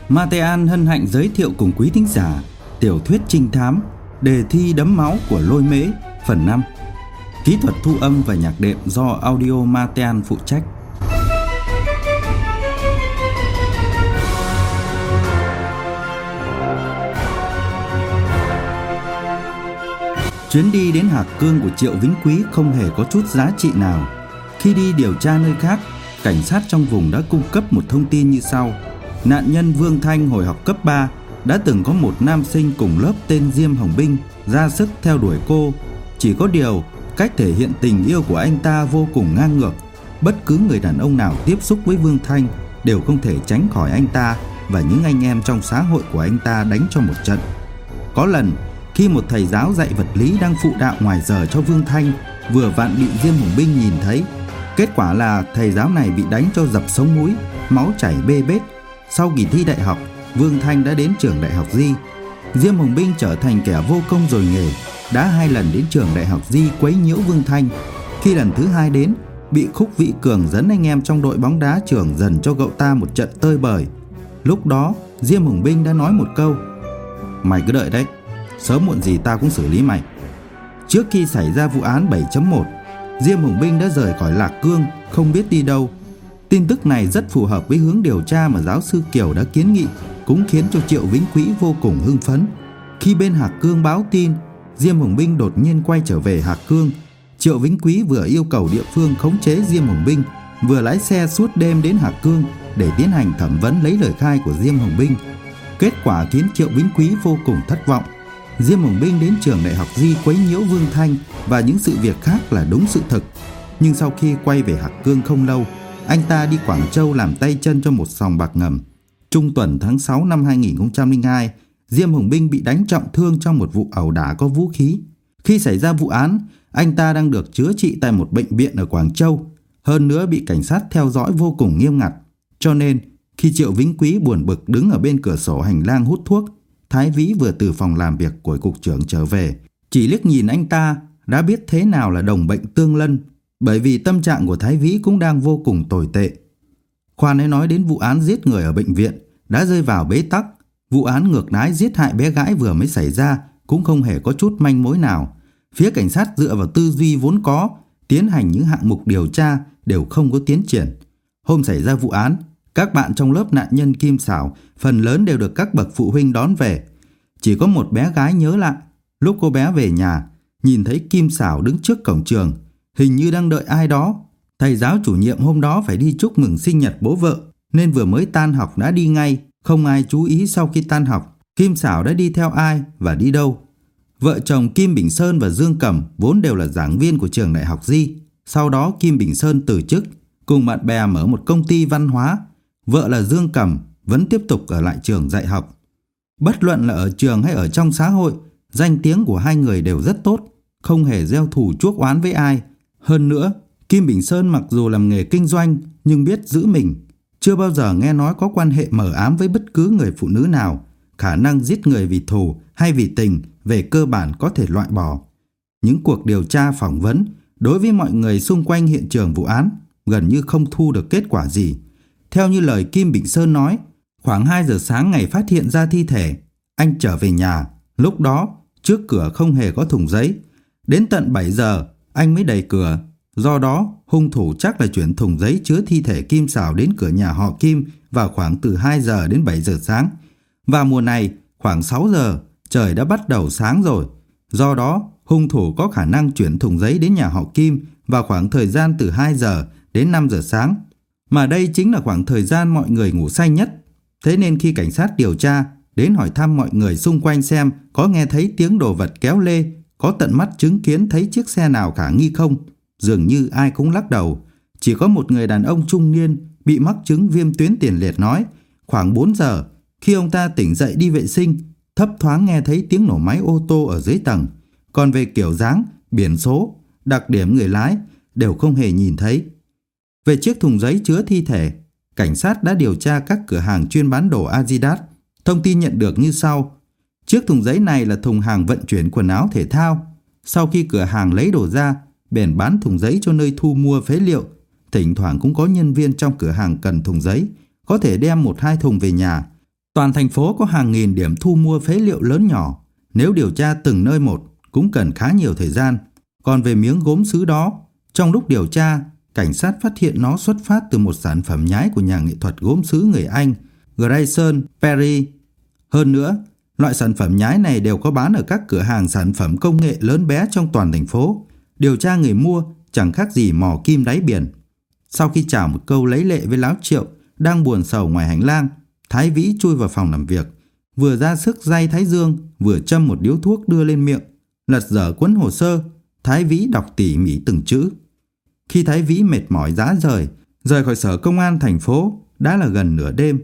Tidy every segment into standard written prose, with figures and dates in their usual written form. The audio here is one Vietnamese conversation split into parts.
Matean hân hạnh giới thiệu cùng quý thính giả tiểu thuyết trinh thám Đề thi đẫm máu của Lôi Mễ phần 5. Kỹ thuật thu âm và nhạc đệm do Audio Matean phụ trách. Chuyến đi đến Hạc Cương của Triệu Vĩnh Quý không hề có chút giá trị nào. Khi đi điều tra nơi khác, cảnh sát trong vùng đã cung cấp một thông tin như sau. Nạn nhân Vương Thanh hồi học cấp 3 đã từng có một nam sinh cùng lớp tên Diêm Hồng Binh ra sức theo đuổi cô. Chỉ có điều, cách thể hiện tình yêu của anh ta vô cùng ngang ngược. Bất cứ người đàn ông nào tiếp xúc với Vương Thanh đều không thể tránh khỏi anh ta và những anh em trong xã hội của anh ta đánh cho một trận. Có lần, khi một thầy giáo dạy vật lý đang phụ đạo ngoài giờ cho Vương Thanh vừa vặn bị Diêm Hồng Binh nhìn thấy. Kết quả là thầy giáo này bị đánh cho dập sống mũi, máu chảy bê bết. Sau kỳ thi đại học, Vương Thanh đã đến trường đại học Di. Diêm Hồng Binh trở thành kẻ vô công rồi nghề, đã 2 lần đến trường đại học Di quấy nhiễu Vương Thanh. Khi lần thứ 2 đến, bị Khúc Vĩ Cường dẫn anh em trong đội bóng đá trường dần cho cậu ta một trận tơi bời. Lúc đó, Diêm Hồng Binh đã nói một câu: "Mày cứ đợi đấy, sớm muộn gì ta cũng xử lý mày." Trước khi xảy ra vụ án 7.1, Diêm Hồng Binh đã rời khỏi Lạc Cương, không biết đi đâu. Tin tức này rất phù hợp với hướng điều tra mà giáo sư Kiều đã kiến nghị, cũng khiến cho Triệu Vĩnh Quý vô cùng hưng phấn. Khi bên Hạc Cương báo tin Diêm Hồng Binh đột nhiên quay trở về Hạc Cương, Triệu Vĩnh Quý vừa yêu cầu địa phương khống chế Diêm Hồng Binh, vừa lái xe suốt đêm đến Hạc Cương để tiến hành thẩm vấn lấy lời khai của Diêm Hồng Binh. Kết quả khiến Triệu Vĩnh Quý vô cùng thất vọng. Diêm Hồng Binh đến trường đại học Di quấy nhiễu Vương Thanh và những sự việc khác là đúng sự thực. Nhưng sau khi quay về Hạc Cương không lâu, anh ta đi Quảng Châu làm tay chân cho một sòng bạc ngầm. Trung tuần tháng 6 năm 2002, Diêm Hồng Binh bị đánh trọng thương trong một vụ ẩu đả có vũ khí. Khi xảy ra vụ án, anh ta đang được chữa trị tại một bệnh viện ở Quảng Châu. Hơn nữa bị cảnh sát theo dõi vô cùng nghiêm ngặt. Cho nên, khi Triệu Vĩnh Quý buồn bực đứng ở bên cửa sổ hành lang hút thuốc, Thái Vĩ vừa từ phòng làm việc của cục trưởng trở về. Chỉ liếc nhìn anh ta đã biết thế nào là đồng bệnh tương lân, bởi vì tâm trạng của Thái Vĩ cũng đang vô cùng tồi tệ. Khoan hãy nói đến vụ án giết người ở bệnh viện đã rơi vào bế tắc. Vụ án ngược đãi giết hại bé gái vừa mới xảy ra cũng không hề có chút manh mối nào. Phía cảnh sát dựa vào tư duy vốn có, tiến hành những hạng mục điều tra đều không có tiến triển. Hôm xảy ra vụ án, các bạn trong lớp nạn nhân Kim Xảo phần lớn đều được các bậc phụ huynh đón về. Chỉ có một bé gái nhớ lại, lúc cô bé về nhà, nhìn thấy Kim Xảo đứng trước cổng trường, hình như đang đợi ai đó. Thầy giáo chủ nhiệm hôm đó phải đi chúc mừng sinh nhật bố vợ, nên vừa mới tan học đã đi ngay. Không ai chú ý sau khi tan học, Kim Xảo đã đi theo ai và đi đâu. Vợ chồng Kim Bình Sơn và Dương Cẩm vốn đều là giảng viên của trường đại học Di. Sau đó Kim Bình Sơn từ chức, cùng bạn bè mở một công ty văn hóa. Vợ là Dương Cẩm vẫn tiếp tục ở lại trường dạy học. Bất luận là ở trường hay ở trong xã hội, danh tiếng của hai người đều rất tốt, không hề gieo thù chuốc oán với ai. Hơn nữa, Kim Bình Sơn mặc dù làm nghề kinh doanh nhưng biết giữ mình, chưa bao giờ nghe nói có quan hệ mờ ám với bất cứ người phụ nữ nào. Khả năng giết người vì thù hay vì tình về cơ bản có thể loại bỏ. Những cuộc điều tra phỏng vấn đối với mọi người xung quanh hiện trường vụ án gần như không thu được kết quả gì. Theo như lời Kim Bình Sơn nói, khoảng 2 giờ sáng ngày phát hiện ra thi thể, anh trở về nhà. Lúc đó, trước cửa không hề có thùng giấy. Đến tận 7 giờ, anh mới đẩy cửa. Do đó, hung thủ chắc là chuyển thùng giấy chứa thi thể Kim Xảo đến cửa nhà họ Kim vào khoảng từ 2 giờ đến 7 giờ sáng. Và mùa này, khoảng 6 giờ, trời đã bắt đầu sáng rồi. Do đó, hung thủ có khả năng chuyển thùng giấy đến nhà họ Kim vào khoảng thời gian từ 2 giờ đến 5 giờ sáng. Mà đây chính là khoảng thời gian mọi người ngủ say nhất. Thế nên khi cảnh sát điều tra đến hỏi thăm mọi người xung quanh xem có nghe thấy tiếng đồ vật kéo lê, có tận mắt chứng kiến thấy chiếc xe nào khả nghi không, dường như ai cũng lắc đầu. Chỉ có một người đàn ông trung niên bị mắc chứng viêm tuyến tiền liệt nói khoảng 4 giờ, khi ông ta tỉnh dậy đi vệ sinh, thấp thoáng nghe thấy tiếng nổ máy ô tô ở dưới tầng. Còn về kiểu dáng, biển số, đặc điểm người lái đều không hề nhìn thấy. Về chiếc thùng giấy chứa thi thể, cảnh sát đã điều tra các cửa hàng chuyên bán đồ Adidas. Thông tin nhận được như sau. Chiếc thùng giấy này là thùng hàng vận chuyển quần áo thể thao. Sau khi cửa hàng lấy đồ ra, bèn bán thùng giấy cho nơi thu mua phế liệu. Thỉnh thoảng cũng có nhân viên trong cửa hàng cần thùng giấy, có thể đem 1-2 thùng về nhà. Toàn thành phố có hàng nghìn điểm thu mua phế liệu lớn nhỏ. Nếu điều tra từng nơi một cũng cần khá nhiều thời gian. Còn về miếng gốm sứ đó, trong lúc điều tra, cảnh sát phát hiện nó xuất phát từ một sản phẩm nhái của nhà nghệ thuật gốm sứ người Anh Grayson Perry. Hơn nữa, loại sản phẩm nhái này đều có bán ở các cửa hàng sản phẩm công nghệ lớn bé trong toàn thành phố. Điều tra người mua chẳng khác gì mò kim đáy biển. Sau khi chào một câu lấy lệ với Láo Triệu đang buồn sầu ngoài hành lang, Thái Vĩ chui vào phòng làm việc, vừa ra sức day thái dương, vừa châm một điếu thuốc đưa lên miệng, lật dở cuốn hồ sơ. Thái Vĩ đọc tỉ mỉ từng chữ. Khi Thái Vĩ mệt mỏi rã rời khỏi sở công an thành phố, đã là gần nửa đêm.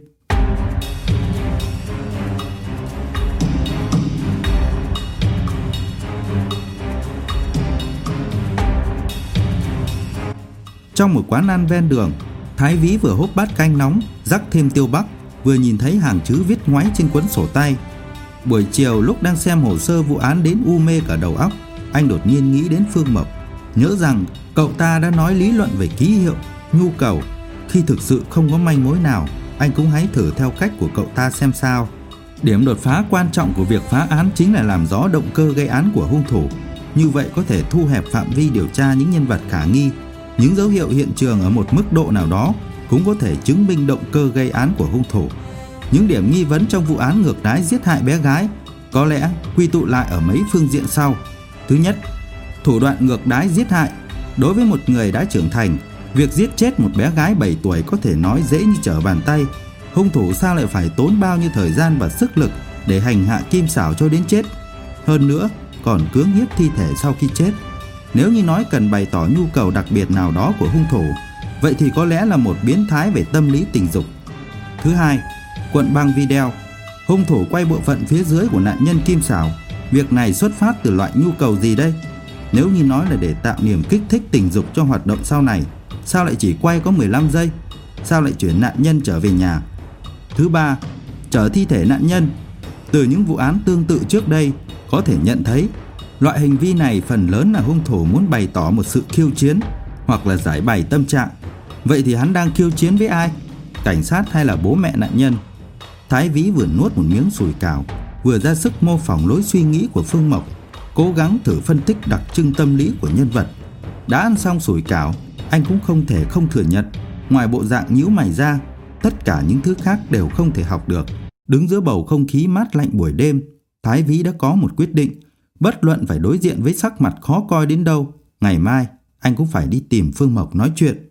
Trong một quán ăn ven đường, Thái Vĩ vừa húp bát canh nóng, rắc thêm tiêu bắc, vừa nhìn thấy hàng chữ viết ngoáy trên cuốn sổ tay. Buổi chiều lúc đang xem hồ sơ vụ án đến u mê cả đầu óc, anh đột nhiên nghĩ đến Phương Mộc, nhớ rằng cậu ta đã nói lý luận về ký hiệu, nhu cầu. Khi thực sự không có manh mối nào, anh cũng hãy thử theo cách của cậu ta xem sao. Điểm đột phá quan trọng của việc phá án chính là làm rõ động cơ gây án của hung thủ. Như vậy có thể thu hẹp phạm vi điều tra những nhân vật khả nghi. Những dấu hiệu hiện trường ở một mức độ nào đó cũng có thể chứng minh động cơ gây án của hung thủ. Những điểm nghi vấn trong vụ án ngược đãi giết hại bé gái có lẽ quy tụ lại ở mấy phương diện sau. Thứ nhất, thủ đoạn ngược đãi giết hại. Đối với một người đã trưởng thành, việc giết chết một bé gái 7 tuổi có thể nói dễ như trở bàn tay. Hung thủ sao lại phải tốn bao nhiêu thời gian và sức lực để hành hạ Kim Xảo cho đến chết? Hơn nữa, còn cưỡng hiếp thi thể sau khi chết. Nếu như nói cần bày tỏ nhu cầu đặc biệt nào đó của hung thủ, vậy thì có lẽ là một biến thái về tâm lý tình dục. Thứ hai, cuộn băng video. Hung thủ quay bộ phận phía dưới của nạn nhân Kim Xảo. Việc này xuất phát từ loại nhu cầu gì đây? Nếu như nói là để tạo niềm kích thích tình dục cho hoạt động sau này, sao lại chỉ quay có 15 giây? Sao lại chuyển nạn nhân trở về nhà? Thứ ba, chở thi thể nạn nhân. Từ những vụ án tương tự trước đây, có thể nhận thấy loại hành vi này phần lớn là hung thủ muốn bày tỏ một sự khiêu chiến hoặc là giải bày tâm trạng. Vậy thì hắn đang khiêu chiến với ai? Cảnh sát hay là bố mẹ nạn nhân? Thái Vĩ vừa nuốt một miếng sủi cảo, vừa ra sức mô phỏng lối suy nghĩ của Phương Mộc, cố gắng thử phân tích đặc trưng tâm lý của nhân vật. Đã ăn xong sủi cảo, anh cũng không thể không thừa nhận, ngoài bộ dạng nhíu mày ra, tất cả những thứ khác đều không thể học được. Đứng giữa bầu không khí mát lạnh buổi đêm, Thái Vĩ đã có một quyết định. Bất luận phải đối diện với sắc mặt khó coi đến đâu, ngày mai anh cũng phải đi tìm Phương Mộc nói chuyện.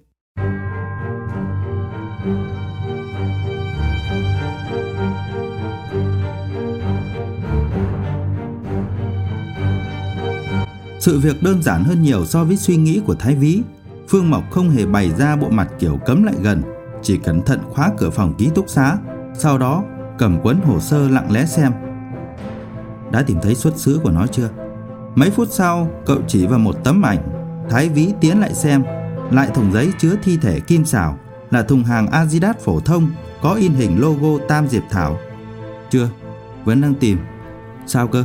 Sự việc đơn giản hơn nhiều so với suy nghĩ của Thái Vĩ. Phương Mộc không hề bày ra bộ mặt kiểu cấm lại gần, chỉ cẩn thận khóa cửa phòng ký túc xá, sau đó cầm cuốn hồ sơ lặng lẽ xem. Đã tìm thấy xuất xứ của nó chưa? Mấy phút sau, cậu chỉ vào một tấm ảnh. Thái Vĩ tiến lại xem, lại thùng giấy chứa thi thể Kim Xảo, là thùng hàng Adidas phổ thông, có in hình logo Tam Diệp Thảo. Chưa, vẫn đang tìm. Sao cơ?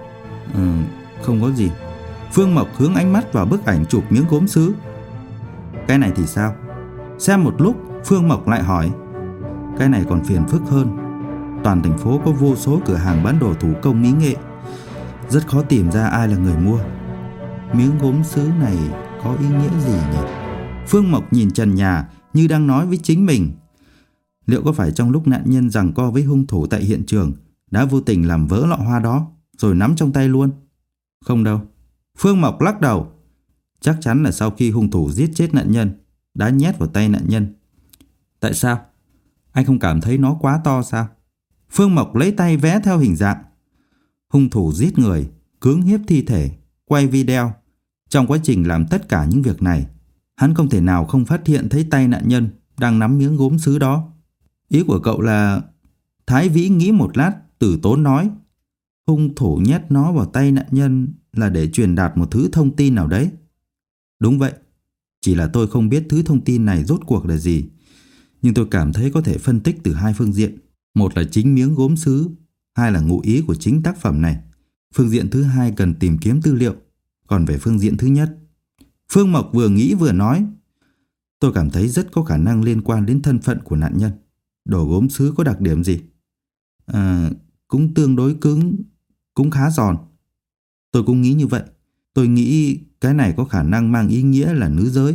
Không có gì. Phương Mộc hướng ánh mắt vào bức ảnh chụp miếng gốm sứ. Cái này thì sao? Xem một lúc, Phương Mộc lại hỏi. Cái này còn phiền phức hơn. Toàn thành phố có vô số cửa hàng bán đồ thủ công mỹ nghệ, rất khó tìm ra ai là người mua. Miếng gốm sứ này có ý nghĩa gì nhỉ? Phương Mộc nhìn trần nhà như đang nói với chính mình. Liệu có phải trong lúc nạn nhân giằng co với hung thủ tại hiện trường đã vô tình làm vỡ lọ hoa đó rồi nắm trong tay luôn? Không đâu. Phương Mộc lắc đầu. Chắc chắn là sau khi hung thủ giết chết nạn nhân đã nhét vào tay nạn nhân. Tại sao? Anh không cảm thấy nó quá to sao? Phương Mộc lấy tay vẽ theo hình dạng. Hung thủ giết người, cưỡng hiếp thi thể, quay video. Trong quá trình làm tất cả những việc này, hắn không thể nào không phát hiện thấy tay nạn nhân đang nắm miếng gốm sứ đó. Ý của cậu là... Thái Vĩ nghĩ một lát, từ tốn nói. Hung thủ nhét nó vào tay nạn nhân là để truyền đạt một thứ thông tin nào đấy. Đúng vậy. Chỉ là tôi không biết thứ thông tin này rốt cuộc là gì. Nhưng tôi cảm thấy có thể phân tích từ hai phương diện. Một là chính miếng gốm sứ, hai là ngụ ý của chính tác phẩm này. Phương diện thứ hai cần tìm kiếm tư liệu. Còn về phương diện thứ nhất, Phương Mộc vừa nghĩ vừa nói. Tôi cảm thấy rất có khả năng liên quan đến thân phận của nạn nhân. Đồ gốm sứ có đặc điểm gì? Cũng tương đối cứng, cũng khá giòn. Tôi cũng nghĩ như vậy. Tôi nghĩ cái này có khả năng mang ý nghĩa là nữ giới.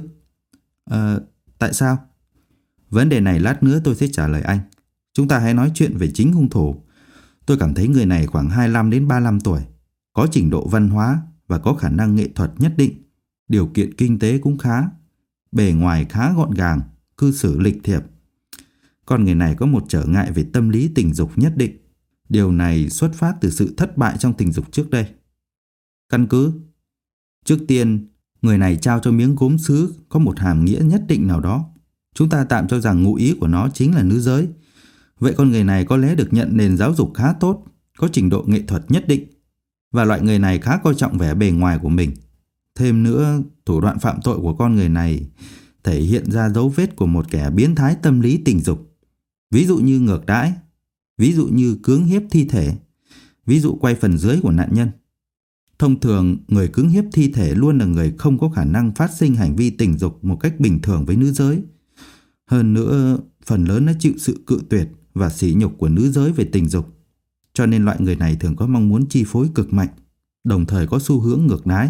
Tại sao? Vấn đề này lát nữa tôi sẽ trả lời anh. Chúng ta hãy nói chuyện về chính hung thủ. Tôi cảm thấy người này khoảng 25 đến 35 tuổi, có trình độ văn hóa và có khả năng nghệ thuật nhất định. Điều kiện kinh tế cũng khá, bề ngoài khá gọn gàng, cư xử lịch thiệp. Con người này có một trở ngại về tâm lý tình dục nhất định. Điều này xuất phát từ sự thất bại trong tình dục trước đây. Căn cứ: trước tiên, người này trao cho miếng gốm sứ có một hàm nghĩa nhất định nào đó. Chúng ta tạm cho rằng ngụ ý của nó chính là nữ giới. Vậy con người này có lẽ được nhận nền giáo dục khá tốt, có trình độ nghệ thuật nhất định, và loại người này khá coi trọng vẻ bề ngoài của mình. Thêm nữa, thủ đoạn phạm tội của con người này thể hiện ra dấu vết của một kẻ biến thái tâm lý tình dục. Ví dụ như ngược đãi, ví dụ như cưỡng hiếp thi thể, ví dụ quay phần dưới của nạn nhân. Thông thường, người cưỡng hiếp thi thể luôn là người không có khả năng phát sinh hành vi tình dục một cách bình thường với nữ giới. Hơn nữa, phần lớn đã chịu sự cự tuyệt và sỉ nhục của nữ giới về tình dục. Cho nên loại người này thường có mong muốn chi phối cực mạnh, đồng thời có xu hướng ngược đãi.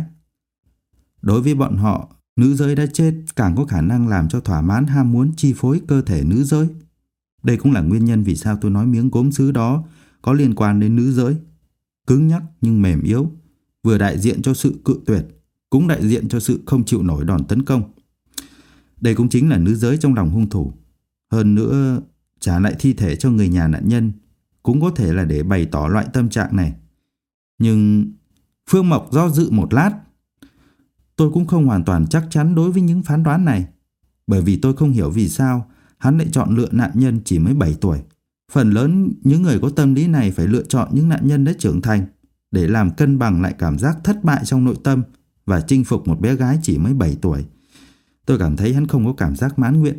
Đối với bọn họ, nữ giới đã chết càng có khả năng làm cho thỏa mãn ham muốn chi phối cơ thể nữ giới. Đây cũng là nguyên nhân vì sao tôi nói miếng gốm sứ đó có liên quan đến nữ giới. Cứng nhắc nhưng mềm yếu, vừa đại diện cho sự cự tuyệt, cũng đại diện cho sự không chịu nổi đòn tấn công. Đây cũng chính là nữ giới trong lòng hung thủ. Hơn nữa, trả lại thi thể cho người nhà nạn nhân cũng có thể là để bày tỏ loại tâm trạng này. Nhưng Phương Mộc do dự một lát. Tôi cũng không hoàn toàn chắc chắn đối với những phán đoán này, bởi vì tôi không hiểu vì sao hắn lại chọn lựa nạn nhân chỉ mới 7 tuổi. Phần lớn những người có tâm lý này phải lựa chọn những nạn nhân đã trưởng thành để làm cân bằng lại cảm giác thất bại trong nội tâm và chinh phục một bé gái chỉ mới 7 tuổi. Tôi cảm thấy hắn không có cảm giác mãn nguyện.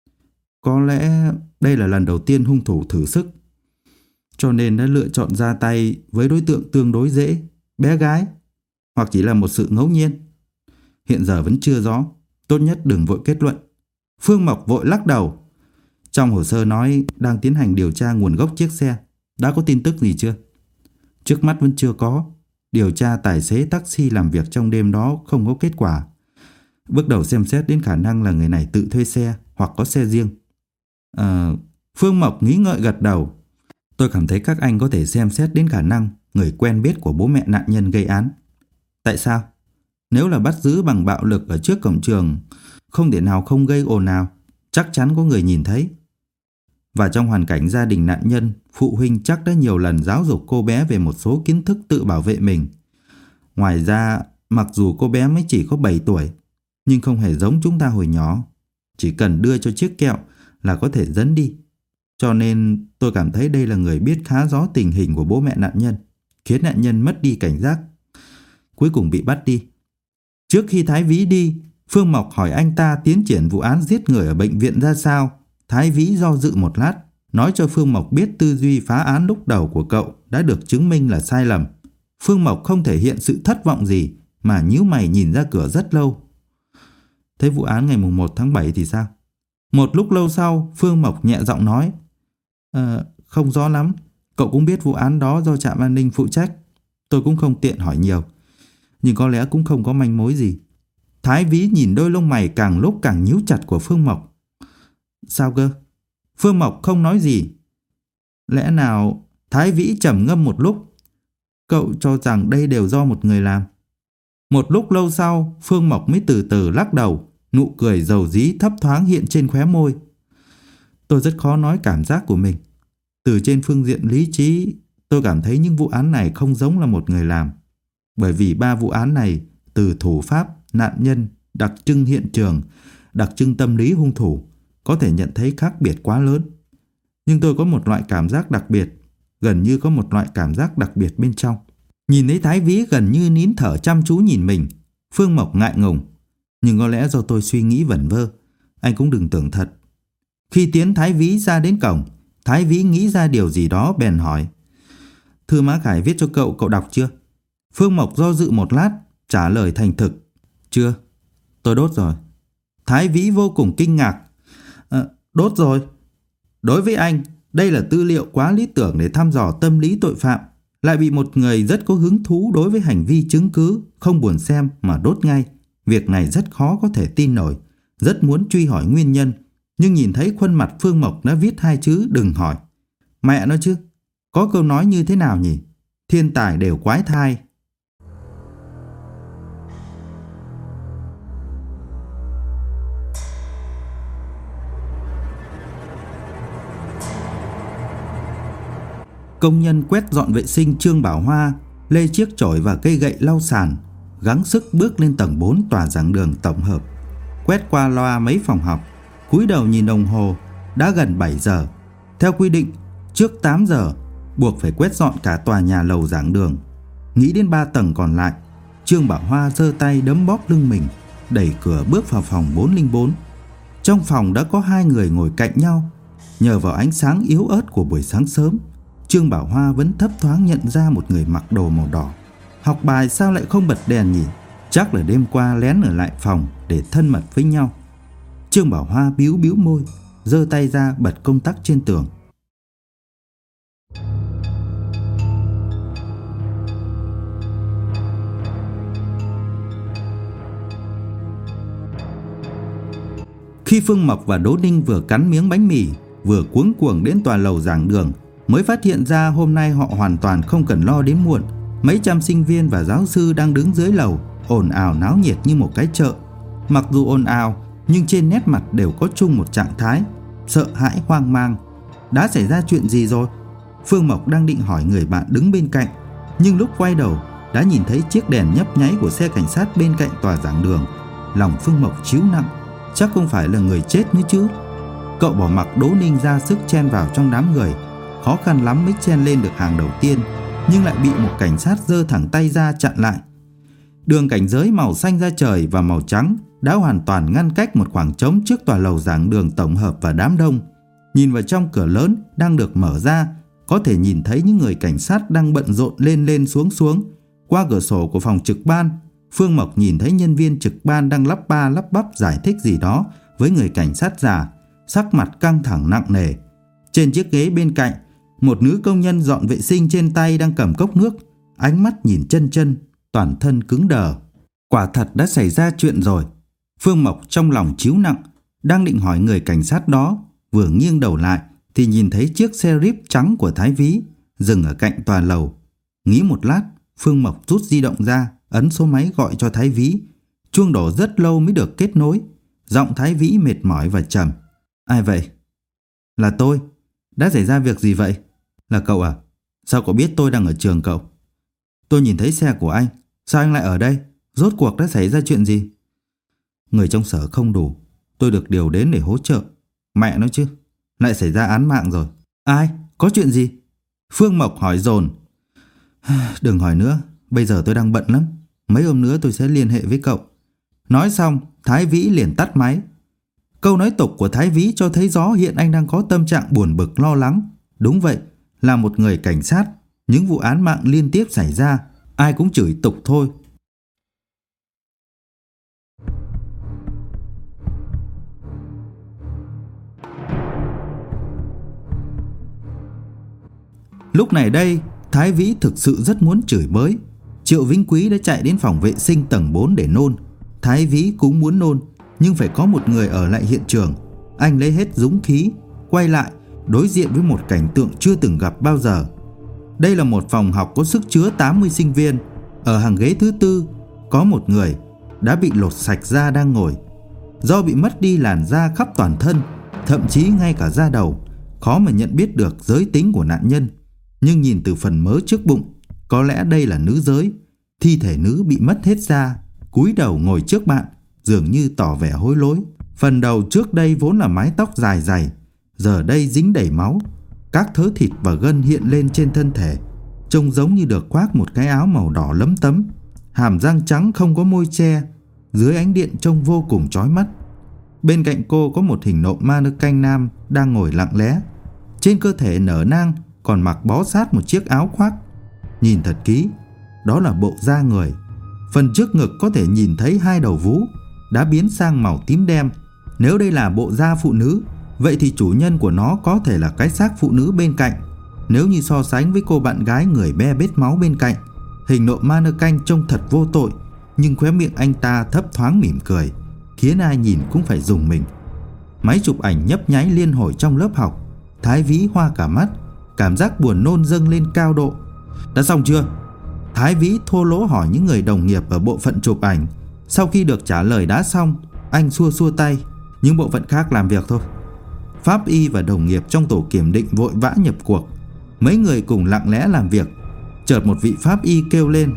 Có lẽ đây là lần đầu tiên hung thủ thử sức, cho nên đã lựa chọn ra tay với đối tượng tương đối dễ, bé gái, hoặc chỉ là một sự ngẫu nhiên. Hiện giờ vẫn chưa rõ, tốt nhất đừng vội kết luận. Phương Mộc vội lắc đầu. Trong hồ sơ nói đang tiến hành điều tra nguồn gốc chiếc xe. Đã có tin tức gì chưa? Trước mắt vẫn chưa có. Điều tra tài xế taxi làm việc trong đêm đó không có kết quả. Bước đầu xem xét đến khả năng là người này tự thuê xe hoặc có xe riêng. Phương Mộc nghĩ ngợi gật đầu. Tôi cảm thấy các anh có thể xem xét đến khả năng người quen biết của bố mẹ nạn nhân gây án. Tại sao? Nếu là bắt giữ bằng bạo lực ở trước cổng trường, không thể nào không gây ồn ào, chắc chắn có người nhìn thấy. Và trong hoàn cảnh gia đình nạn nhân, phụ huynh chắc đã nhiều lần giáo dục cô bé về một số kiến thức tự bảo vệ mình. Ngoài ra, mặc dù cô bé mới chỉ có 7 tuổi, nhưng không hề giống chúng ta hồi nhỏ. Chỉ cần đưa cho chiếc kẹo là có thể dẫn đi. Cho nên tôi cảm thấy đây là người biết khá rõ tình hình của bố mẹ nạn nhân, khiến nạn nhân mất đi cảnh giác, cuối cùng bị bắt đi. Trước khi Thái Vĩ đi, Phương Mộc hỏi anh ta tiến triển vụ án giết người ở bệnh viện ra sao. Thái Vĩ do dự một lát, nói cho Phương Mộc biết tư duy phá án lúc đầu của cậu đã được chứng minh là sai lầm. Phương Mộc không thể hiện sự thất vọng gì, mà nhíu mày nhìn ra cửa rất lâu. Thế vụ án ngày 1 tháng 7 thì sao? Một lúc lâu sau, Phương Mộc nhẹ giọng nói, không rõ lắm. Cậu cũng biết vụ án đó do trạm an ninh phụ trách. Tôi cũng không tiện hỏi nhiều, nhưng có lẽ cũng không có manh mối gì. Thái Vĩ nhìn đôi lông mày càng lúc càng nhíu chặt của Phương Mộc. Sao cơ? Phương Mộc không nói gì. Lẽ nào? Thái Vĩ trầm ngâm một lúc. Cậu cho rằng đây đều do một người làm. Một lúc lâu sau, Phương Mộc mới từ từ lắc đầu, nụ cười dầu dí thấp thoáng hiện trên khóe môi. Tôi rất khó nói cảm giác của mình. Từ trên phương diện lý trí, tôi cảm thấy những vụ án này không giống là một người làm. Bởi vì 3 vụ án này, từ thủ pháp, nạn nhân, đặc trưng hiện trường, đặc trưng tâm lý hung thủ, có thể nhận thấy khác biệt quá lớn. Nhưng tôi có một loại cảm giác đặc biệt, gần như có một loại cảm giác đặc biệt bên trong. Nhìn thấy Thái Vĩ gần như nín thở chăm chú nhìn mình, Phương Mộc ngại ngùng. Nhưng có lẽ do tôi suy nghĩ vẩn vơ, anh cũng đừng tưởng thật. Khi tiến Thái Vĩ ra đến cổng, Thái Vĩ nghĩ ra điều gì đó bèn hỏi, thư Mã Khải viết cho cậu, cậu đọc chưa? Phương Mộc do dự một lát, trả lời thành thực, chưa, tôi đốt rồi. Thái Vĩ vô cùng kinh ngạc, đốt rồi? Đối với anh, Đây là tư liệu quá lý tưởng để thăm dò tâm lý tội phạm, lại bị một người rất có hứng thú đối với hành vi chứng cứ, không buồn xem mà đốt ngay. Việc này rất khó có thể tin nổi, rất muốn truy hỏi nguyên nhân, nhưng nhìn thấy khuôn mặt Phương Mộc đã viết hai chữ đừng hỏi. Mẹ nó chứ, có câu nói như thế nào nhỉ? Thiên tài đều quái thai. Công nhân quét dọn vệ sinh Trương Bảo Hoa lê chiếc chổi và cây gậy lau sàn, gắng sức bước lên tầng 4 tòa giảng đường tổng hợp. Quét qua loa mấy phòng học, cúi đầu nhìn đồng hồ, đã gần 7 giờ. Theo quy định, trước 8 giờ buộc phải quét dọn cả tòa nhà lầu giảng đường. Nghĩ đến 3 tầng còn lại, Trương Bảo Hoa giơ tay đấm bóp lưng mình, đẩy cửa bước vào phòng 404. Trong phòng đã có 2 người ngồi cạnh nhau. Nhờ vào ánh sáng yếu ớt của buổi sáng sớm, Trương Bảo Hoa vẫn thấp thoáng nhận ra một người mặc đồ màu đỏ. Học bài sao lại không bật đèn nhỉ? Chắc là đêm qua lén ở lại phòng để thân mật với nhau. Trương Bảo Hoa bĩu bĩu môi, giơ tay ra bật công tắc trên tường. Khi Phương Mộc và Đỗ Ninh vừa cắn miếng bánh mì, vừa cuống cuồng đến tòa lầu giảng đường, mới phát hiện ra hôm nay họ hoàn toàn không cần lo đến muộn. Mấy trăm sinh viên và giáo sư đang đứng dưới lầu, ồn ào náo nhiệt như một cái chợ. Mặc dù ồn ào, nhưng trên nét mặt đều có chung một trạng thái sợ hãi, hoang mang. Đã xảy ra chuyện gì rồi? Phương Mộc đang định hỏi người bạn đứng bên cạnh, nhưng lúc quay đầu đã nhìn thấy chiếc đèn nhấp nháy của xe cảnh sát bên cạnh tòa giảng đường. Lòng Phương Mộc chiếu nặng, chắc không phải là người chết nữa chứ. Cậu bỏ mặc Đỗ Ninh ra sức chen vào trong đám người, khó khăn lắm mới chen lên được hàng đầu tiên, nhưng lại bị một cảnh sát giơ thẳng tay ra chặn lại. Đường cảnh giới màu xanh da trời và màu trắng đã hoàn toàn ngăn cách một khoảng trống trước tòa lầu giảng đường tổng hợp và đám đông. Nhìn vào trong cửa lớn đang được mở ra, có thể nhìn thấy những người cảnh sát đang bận rộn lên lên xuống xuống. Qua cửa sổ của phòng trực ban, Phương Mộc nhìn thấy nhân viên trực ban đang lắp ba lắp bắp giải thích gì đó với người cảnh sát già, sắc mặt căng thẳng nặng nề. Trên chiếc ghế bên cạnh, một nữ công nhân dọn vệ sinh trên tay đang cầm cốc nước, ánh mắt nhìn chân chân, toàn thân cứng đờ. Quả thật đã xảy ra chuyện rồi. Phương Mộc trong lòng chiếu nặng, đang định hỏi người cảnh sát đó, vừa nghiêng đầu lại thì nhìn thấy chiếc xe Jeep trắng của Thái Vĩ dừng ở cạnh tòa lầu. Nghĩ một lát, Phương Mộc rút di động ra, ấn số máy gọi cho Thái Vĩ. Chuông đổ rất lâu mới được kết nối. Giọng Thái Vĩ mệt mỏi và trầm. Ai vậy? Là tôi. Đã xảy ra việc gì vậy? Là cậu à? Sao cậu biết tôi đang ở trường cậu? Tôi nhìn thấy xe của anh. Sao anh lại ở đây? Rốt cuộc đã xảy ra chuyện gì? Người trong sở không đủ, tôi được điều đến để hỗ trợ. Mẹ nó chứ, lại xảy ra án mạng rồi. Ai? Có chuyện gì? Phương Mộc hỏi dồn. Đừng hỏi nữa, bây giờ tôi đang bận lắm. Mấy hôm nữa tôi sẽ liên hệ với cậu. Nói xong, Thái Vĩ liền tắt máy. Câu nói tục của Thái Vĩ cho thấy rõ hiện anh đang có tâm trạng buồn bực lo lắng. Đúng vậy, là một người cảnh sát, những vụ án mạng liên tiếp xảy ra, ai cũng chửi tục thôi. Lúc này đây, Thái Vĩ thực sự rất muốn chửi bới. Triệu Vĩnh Quý đã chạy đến phòng vệ sinh tầng 4 để nôn. Thái Vĩ cũng muốn nôn, nhưng phải có một người ở lại hiện trường. Anh lấy hết dũng khí, quay lại, đối diện với một cảnh tượng chưa từng gặp bao giờ. Đây là một phòng học có sức chứa 80 sinh viên. Ở hàng ghế thứ tư, có một người đã bị lột sạch da đang ngồi. Do bị mất đi làn da khắp toàn thân, thậm chí ngay cả da đầu, khó mà nhận biết được giới tính của nạn nhân. Nhưng nhìn từ phần mớ trước bụng, có lẽ đây là nữ giới. Thi thể nữ bị mất hết da, cúi đầu ngồi trước bạn, dường như tỏ vẻ hối lỗi. Phần đầu trước đây vốn là mái tóc dài dày, giờ đây dính đầy máu. Các thớ thịt và gân hiện lên trên thân thể, trông giống như được khoác một cái áo màu đỏ lấm tấm. Hàm răng trắng không có môi che, dưới ánh điện trông vô cùng chói mắt. Bên cạnh cô có một hình nộm ma nữ canh nam đang ngồi lặng lẽ. Trên cơ thể nở nang còn mặc bó sát một chiếc áo khoác. Nhìn thật kỹ, đó là bộ da người. Phần trước ngực có thể nhìn thấy hai đầu vú đã biến sang màu tím đen. Nếu đây là bộ da phụ nữ vậy thì chủ nhân của nó có thể là cái xác phụ nữ bên cạnh. Nếu như so sánh với cô bạn gái người be bết máu bên cạnh, hình nộm mannequin trông thật vô tội, nhưng khóe miệng anh ta thấp thoáng mỉm cười, khiến ai nhìn cũng phải rùng mình. Máy chụp ảnh nhấp nháy liên hồi trong lớp học. Thái Vĩ hoa cả mắt, cảm giác buồn nôn dâng lên cao độ. Đã xong chưa? Thái Vĩ thô lỗ hỏi những người đồng nghiệp ở bộ phận chụp ảnh. Sau khi được trả lời đã xong, anh xua xua tay. Những bộ phận khác làm việc thôi. Pháp y và đồng nghiệp trong tổ kiểm định vội vã nhập cuộc. Mấy người cùng lặng lẽ làm việc. Chợt một vị pháp y kêu lên: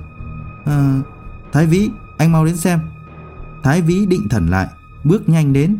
Thái Vĩ, anh mau đến xem. Thái Vĩ định thần lại, bước nhanh đến.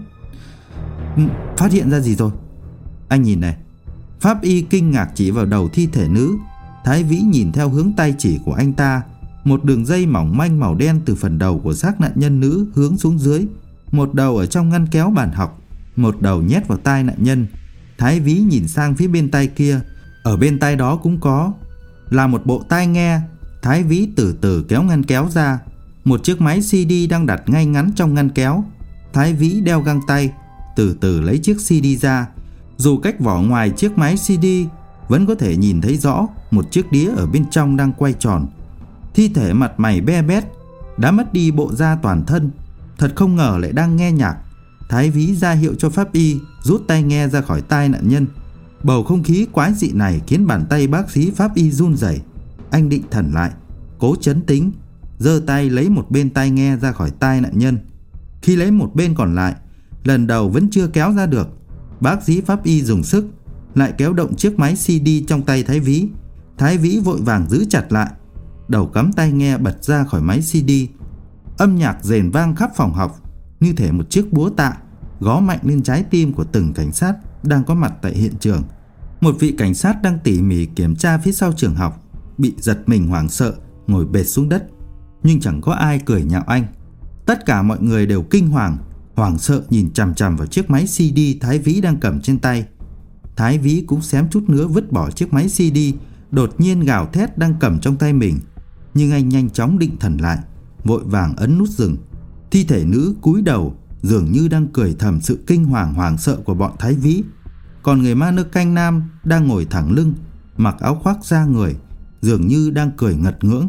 Phát hiện ra gì rồi? Anh nhìn này. Pháp y kinh ngạc chỉ vào đầu thi thể nữ. Thái Vĩ nhìn theo hướng tay chỉ của anh ta. Một đường dây mỏng manh màu đen từ phần đầu của xác nạn nhân nữ hướng xuống dưới. Một đầu ở trong ngăn kéo bàn học, một đầu nhét vào tai nạn nhân. Thái Vĩ nhìn sang phía bên tay kia. Ở bên tay đó cũng có, là một bộ tai nghe. Thái Vĩ từ từ kéo ngăn kéo ra. Một chiếc máy CD đang đặt ngay ngắn trong ngăn kéo. Thái Vĩ đeo găng tay, từ từ lấy chiếc CD ra. Dù cách vỏ ngoài chiếc máy CD, vẫn có thể nhìn thấy rõ một chiếc đĩa ở bên trong đang quay tròn. Thi thể mặt mày be bét, đã mất đi bộ da toàn thân. Thật không ngờ lại đang nghe nhạc. Thái Vĩ ra hiệu cho pháp y rút tai nghe ra khỏi tai nạn nhân. Bầu không khí quái dị này khiến bàn tay bác sĩ pháp y run rẩy. Anh định thần lại, cố trấn tĩnh, giơ tay lấy một bên tai nghe ra khỏi tai nạn nhân. Khi lấy một bên còn lại, lần đầu vẫn chưa kéo ra được. Bác sĩ pháp y dùng sức, lại kéo động chiếc máy CD trong tay Thái Vĩ. Thái Vĩ vội vàng giữ chặt lại. Đầu cắm tai nghe bật ra khỏi máy CD. Âm nhạc rền vang khắp phòng học, như thể một chiếc búa tạ gõ mạnh lên trái tim của từng cảnh sát đang có mặt tại hiện trường. Một vị cảnh sát đang tỉ mỉ kiểm tra phía sau trường học bị giật mình hoảng sợ, ngồi bệt xuống đất. Nhưng chẳng có ai cười nhạo anh. Tất cả mọi người đều kinh hoàng, hoảng sợ nhìn chằm chằm vào chiếc máy CD Thái Vĩ đang cầm trên tay. Thái Vĩ cũng xém chút nữa vứt bỏ chiếc máy CD đột nhiên gào thét đang cầm trong tay mình. Nhưng anh nhanh chóng định thần lại, vội vàng ấn nút dừng. Thi thể nữ cúi đầu, dường như đang cười thầm sự kinh hoàng hoảng sợ của bọn Thái Vĩ. Còn người mannequin nam đang ngồi thẳng lưng, mặc áo khoác da người, dường như đang cười ngật ngưỡng.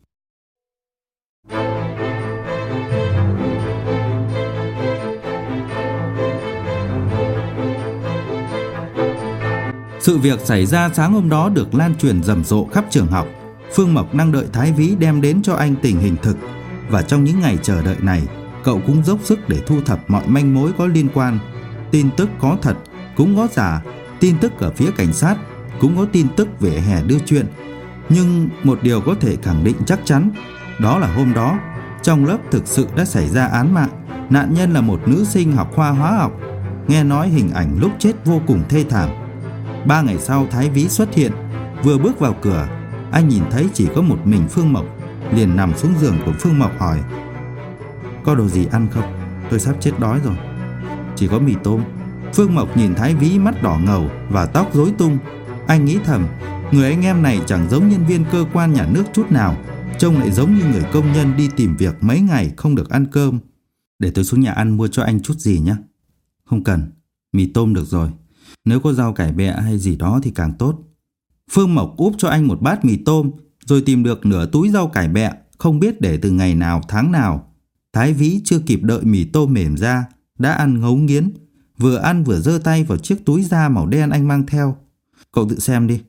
Sự việc xảy ra sáng hôm đó được lan truyền rầm rộ khắp trường học. Phương Mộc đang đợi Thái Vĩ đem đến cho anh tình hình thực. Và trong những ngày chờ đợi này, cậu cũng dốc sức để thu thập mọi manh mối có liên quan. Tin tức có thật, cũng có giả. Tin tức ở phía cảnh sát, cũng có tin tức vỉa hè đưa chuyện. Nhưng một điều có thể khẳng định chắc chắn, đó là hôm đó, trong lớp thực sự đã xảy ra án mạng. Nạn nhân là một nữ sinh học khoa hóa học. Nghe nói hình ảnh lúc chết vô cùng thê thảm. 3 ngày sau Thái Vĩ xuất hiện. Vừa bước vào cửa, anh nhìn thấy chỉ có một mình Phương Mộc, liền nằm xuống giường của Phương Mộc hỏi: Có đồ gì ăn không? Tôi sắp chết đói rồi. Chỉ có mì tôm. Phương Mộc nhìn Thái Vĩ mắt đỏ ngầu và tóc rối tung. Anh nghĩ thầm, người anh em này chẳng giống nhân viên cơ quan nhà nước chút nào, trông lại giống như người công nhân đi tìm việc mấy ngày không được ăn cơm. Để tôi xuống nhà ăn mua cho anh chút gì nhé. Không cần, mì tôm được rồi. Nếu có rau cải bẹ hay gì đó thì càng tốt. Phương Mộc úp cho anh một bát mì tôm, rồi tìm được nửa túi rau cải bẹ, không biết để từ ngày nào tháng nào. Thái Vĩ chưa kịp đợi mì tôm mềm ra, đã ăn ngấu nghiến. Vừa ăn vừa giơ tay vào chiếc túi da màu đen anh mang theo. Cậu tự xem đi.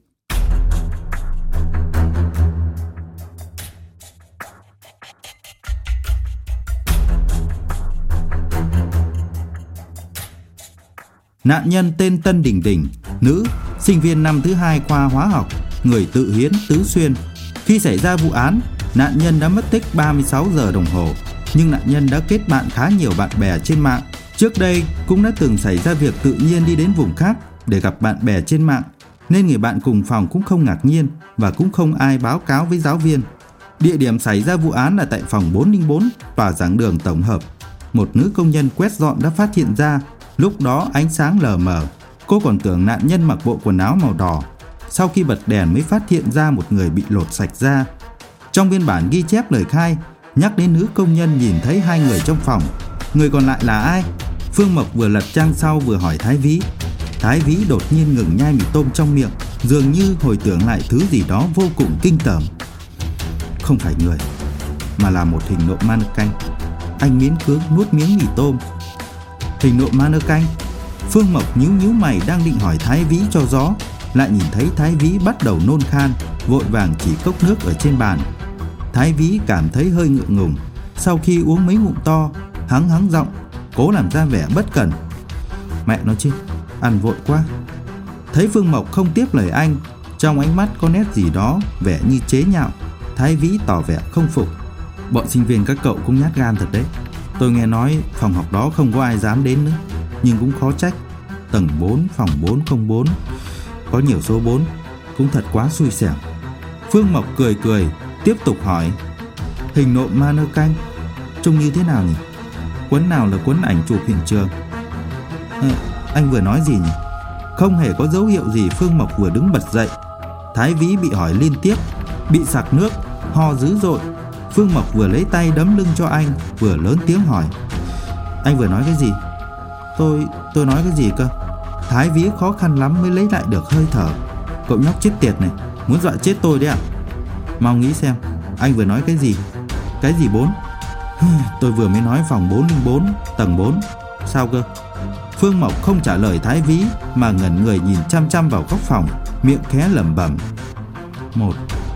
Nạn nhân tên Tân Đình Đình, nữ, sinh viên năm thứ 2 khoa hóa học, người tự hiến Tứ Xuyên. Khi xảy ra vụ án, nạn nhân đã mất tích 36 giờ đồng hồ, nhưng nạn nhân đã kết bạn khá nhiều bạn bè trên mạng. Trước đây cũng đã từng xảy ra việc tự nhiên đi đến vùng khác để gặp bạn bè trên mạng, nên người bạn cùng phòng cũng không ngạc nhiên và cũng không ai báo cáo với giáo viên. Địa điểm xảy ra vụ án là tại phòng 404, tòa giảng đường tổng hợp. Một nữ công nhân quét dọn đã phát hiện ra. Lúc đó ánh sáng lờ mờ, cô còn tưởng nạn nhân mặc bộ quần áo màu đỏ. Sau khi bật đèn mới phát hiện ra một người bị lột sạch da. Trong biên bản ghi chép lời khai, nhắc đến nữ công nhân nhìn thấy 2 người trong phòng. Người còn lại là ai? Phương Mộc vừa lật trang sau vừa hỏi Thái Vĩ. Thái Vĩ đột nhiên ngừng nhai mì tôm trong miệng, dường như hồi tưởng lại thứ gì đó vô cùng kinh tởm. Không phải người, mà là một hình nộm mannequin. Anh miễn cưỡng nuốt miếng mì tôm. Hình nộm mannequin? Phương Mộc nhíu mày đang định hỏi Thái Vĩ cho rõ, lại nhìn thấy Thái Vĩ bắt đầu nôn khan, vội vàng chỉ cốc nước ở trên bàn. Thái Vĩ cảm thấy hơi ngượng ngùng. Sau khi uống mấy ngụm to, hắng giọng, cố làm ra vẻ bất cẩn. Mẹ nói chứ, ăn vội quá. Thấy Phương Mộc không tiếp lời anh, trong ánh mắt có nét gì đó vẻ như chế nhạo, Thái Vĩ tỏ vẻ không phục. Bọn sinh viên các cậu cũng nhát gan thật đấy. Tôi nghe nói phòng học đó không có ai dám đến nữa, nhưng cũng khó trách. Tầng 4, phòng 404, có nhiều số 4, cũng thật quá xui xẻo. Phương Mộc cười, tiếp tục hỏi. Hình nộm mannequin trông như thế nào nhỉ? Cuốn nào là cuốn ảnh chụp hiện trường? Anh vừa nói gì nhỉ? Không hề có dấu hiệu gì, Phương Mộc vừa đứng bật dậy. Thái Vĩ bị hỏi liên tiếp, bị sặc nước, ho dữ dội. Phương Mộc vừa lấy tay đấm lưng cho anh, vừa lớn tiếng hỏi. Anh vừa nói cái gì? Tôi nói cái gì cơ? Thái Vĩ khó khăn lắm mới lấy lại được hơi thở. Cậu nhóc chết tiệt này, muốn dọa chết tôi đấy ạ? Mau nghĩ xem, anh vừa nói cái gì? Cái gì 4? Tôi vừa mới nói phòng 404, tầng 4. Sao cơ? Phương Mộc không trả lời Thái Vĩ mà ngẩn người nhìn chăm vào góc phòng, miệng khẽ lẩm bẩm. 1,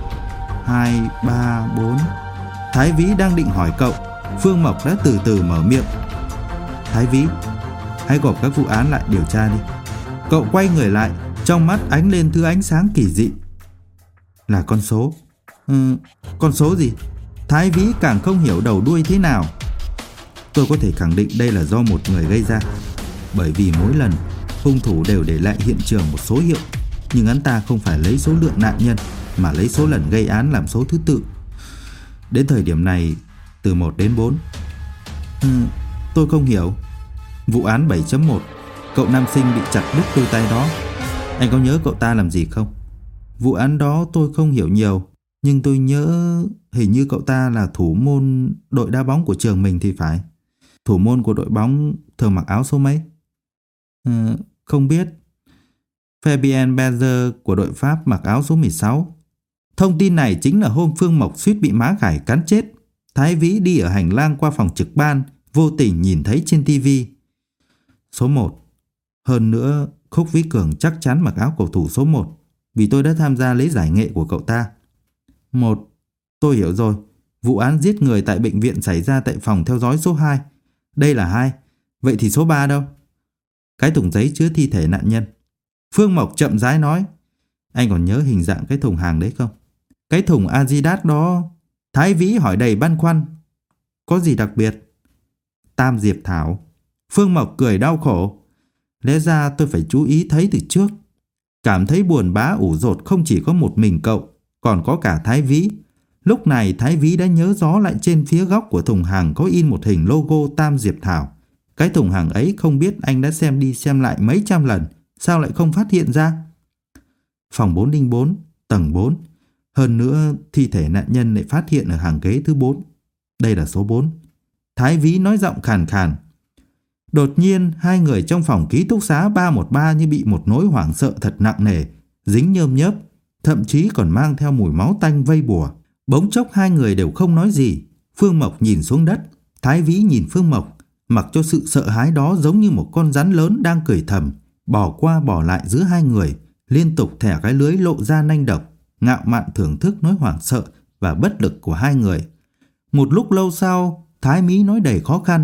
2, 3, 4. Thái Vĩ đang định hỏi cậu, Phương Mộc đã từ từ mở miệng. Thái Vĩ, hãy gộp các vụ án lại điều tra đi. Cậu quay người lại, trong mắt ánh lên thứ ánh sáng kỳ dị. Là con số. Con số gì? Thái Vĩ càng không hiểu đầu đuôi thế nào. Tôi có thể khẳng định đây là do một người gây ra, bởi vì mỗi lần hung thủ đều để lại hiện trường một số hiệu, nhưng hắn ta không phải lấy số lượng nạn nhân mà lấy số lần gây án làm số thứ tự. Đến thời điểm này, từ 1 đến 4. Tôi không hiểu. Vụ án 7.1, cậu nam sinh bị chặt đứt đôi tay đó, anh có nhớ cậu ta làm gì không? Vụ án đó tôi không hiểu nhiều, nhưng tôi nhớ hình như cậu ta là thủ môn đội đá bóng của trường mình thì phải. Thủ môn của đội bóng thường mặc áo số mấy? Không biết. Fabien Bezer của đội Pháp mặc áo số 16. Thông tin này chính là hôm Phương Mộc suýt bị má gải cắn chết. Thái Vĩ đi ở hành lang qua phòng trực ban, vô tình nhìn thấy trên tivi. Số 1. Hơn nữa, Khúc Vĩ Cường chắc chắn mặc áo cầu thủ số 1, vì tôi đã tham gia lấy giải nghệ của cậu ta. 1. Tôi hiểu rồi. Vụ án giết người tại bệnh viện xảy ra tại phòng theo dõi số 2. Đây là 2. Vậy thì số 3 đâu? Cái thùng giấy chứa thi thể nạn nhân. Phương Mộc chậm rãi nói. Anh còn nhớ hình dạng cái thùng hàng đấy không? Cái thùng Adidas đó. Thái Vĩ hỏi đầy băn khoăn. Có gì đặc biệt? Tam Diệp Thảo. Phương Mộc cười đau khổ. Lẽ ra tôi phải chú ý thấy từ trước. Cảm thấy buồn bã ủ rột không chỉ có một mình cậu, còn có cả Thái Vĩ. Lúc này Thái Vĩ đã nhớ rõ lại trên phía góc của thùng hàng có in một hình logo Tam Diệp Thảo. Cái thùng hàng ấy không biết anh đã xem đi xem lại mấy trăm lần, sao lại không phát hiện ra? Phòng 404, tầng 4. Hơn nữa, thi thể nạn nhân lại phát hiện ở hàng ghế thứ 4. Đây là số 4. Thái Vĩ nói giọng khàn khàn. Đột nhiên, hai người trong phòng ký túc xá 313 như bị một nỗi hoảng sợ thật nặng nề, dính nhơm nhớp, thậm chí còn mang theo mùi máu tanh vây bùa. Bỗng chốc hai người đều không nói gì. Phương Mộc nhìn xuống đất, Thái Vĩ nhìn Phương Mộc, mặc cho sự sợ hãi đó giống như một con rắn lớn đang cười thầm, bỏ qua bỏ lại giữa hai người, liên tục thẻ cái lưới lộ ra nanh độc, ngạo mạn thưởng thức nỗi hoảng sợ và bất lực của hai người. Một lúc lâu sau, Thái Vĩ nói đầy khó khăn.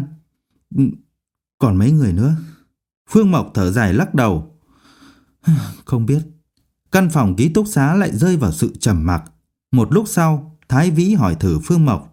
Còn mấy người nữa? Phương Mộc thở dài lắc đầu. Không biết. Căn phòng ký túc xá lại rơi vào sự trầm mặc. Một lúc sau, Thái Vĩ hỏi thử Phương Mộc.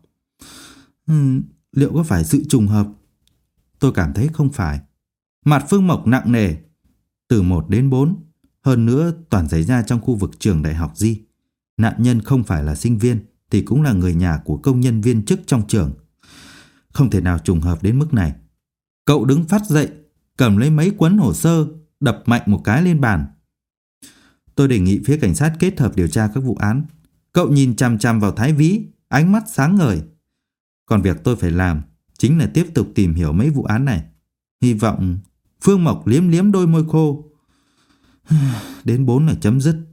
Liệu có phải sự trùng hợp? Tôi cảm thấy không phải. Mặt Phương Mộc nặng nề. Từ 1 đến 4. Hơn nữa toàn xảy ra trong khu vực trường đại học Di. Nạn nhân không phải là sinh viên thì cũng là người nhà của công nhân viên chức trong trường. Không thể nào trùng hợp đến mức này. Cậu đứng phát dậy, cầm lấy mấy cuốn hồ sơ, đập mạnh một cái lên bàn. Tôi đề nghị phía cảnh sát kết hợp điều tra các vụ án. Cậu nhìn chằm chằm vào Thái Vĩ, ánh mắt sáng ngời. Còn việc tôi phải làm chính là tiếp tục tìm hiểu mấy vụ án này. Hy vọng. Phương Mộc liếm liếm đôi môi khô. Đến 4 là chấm dứt.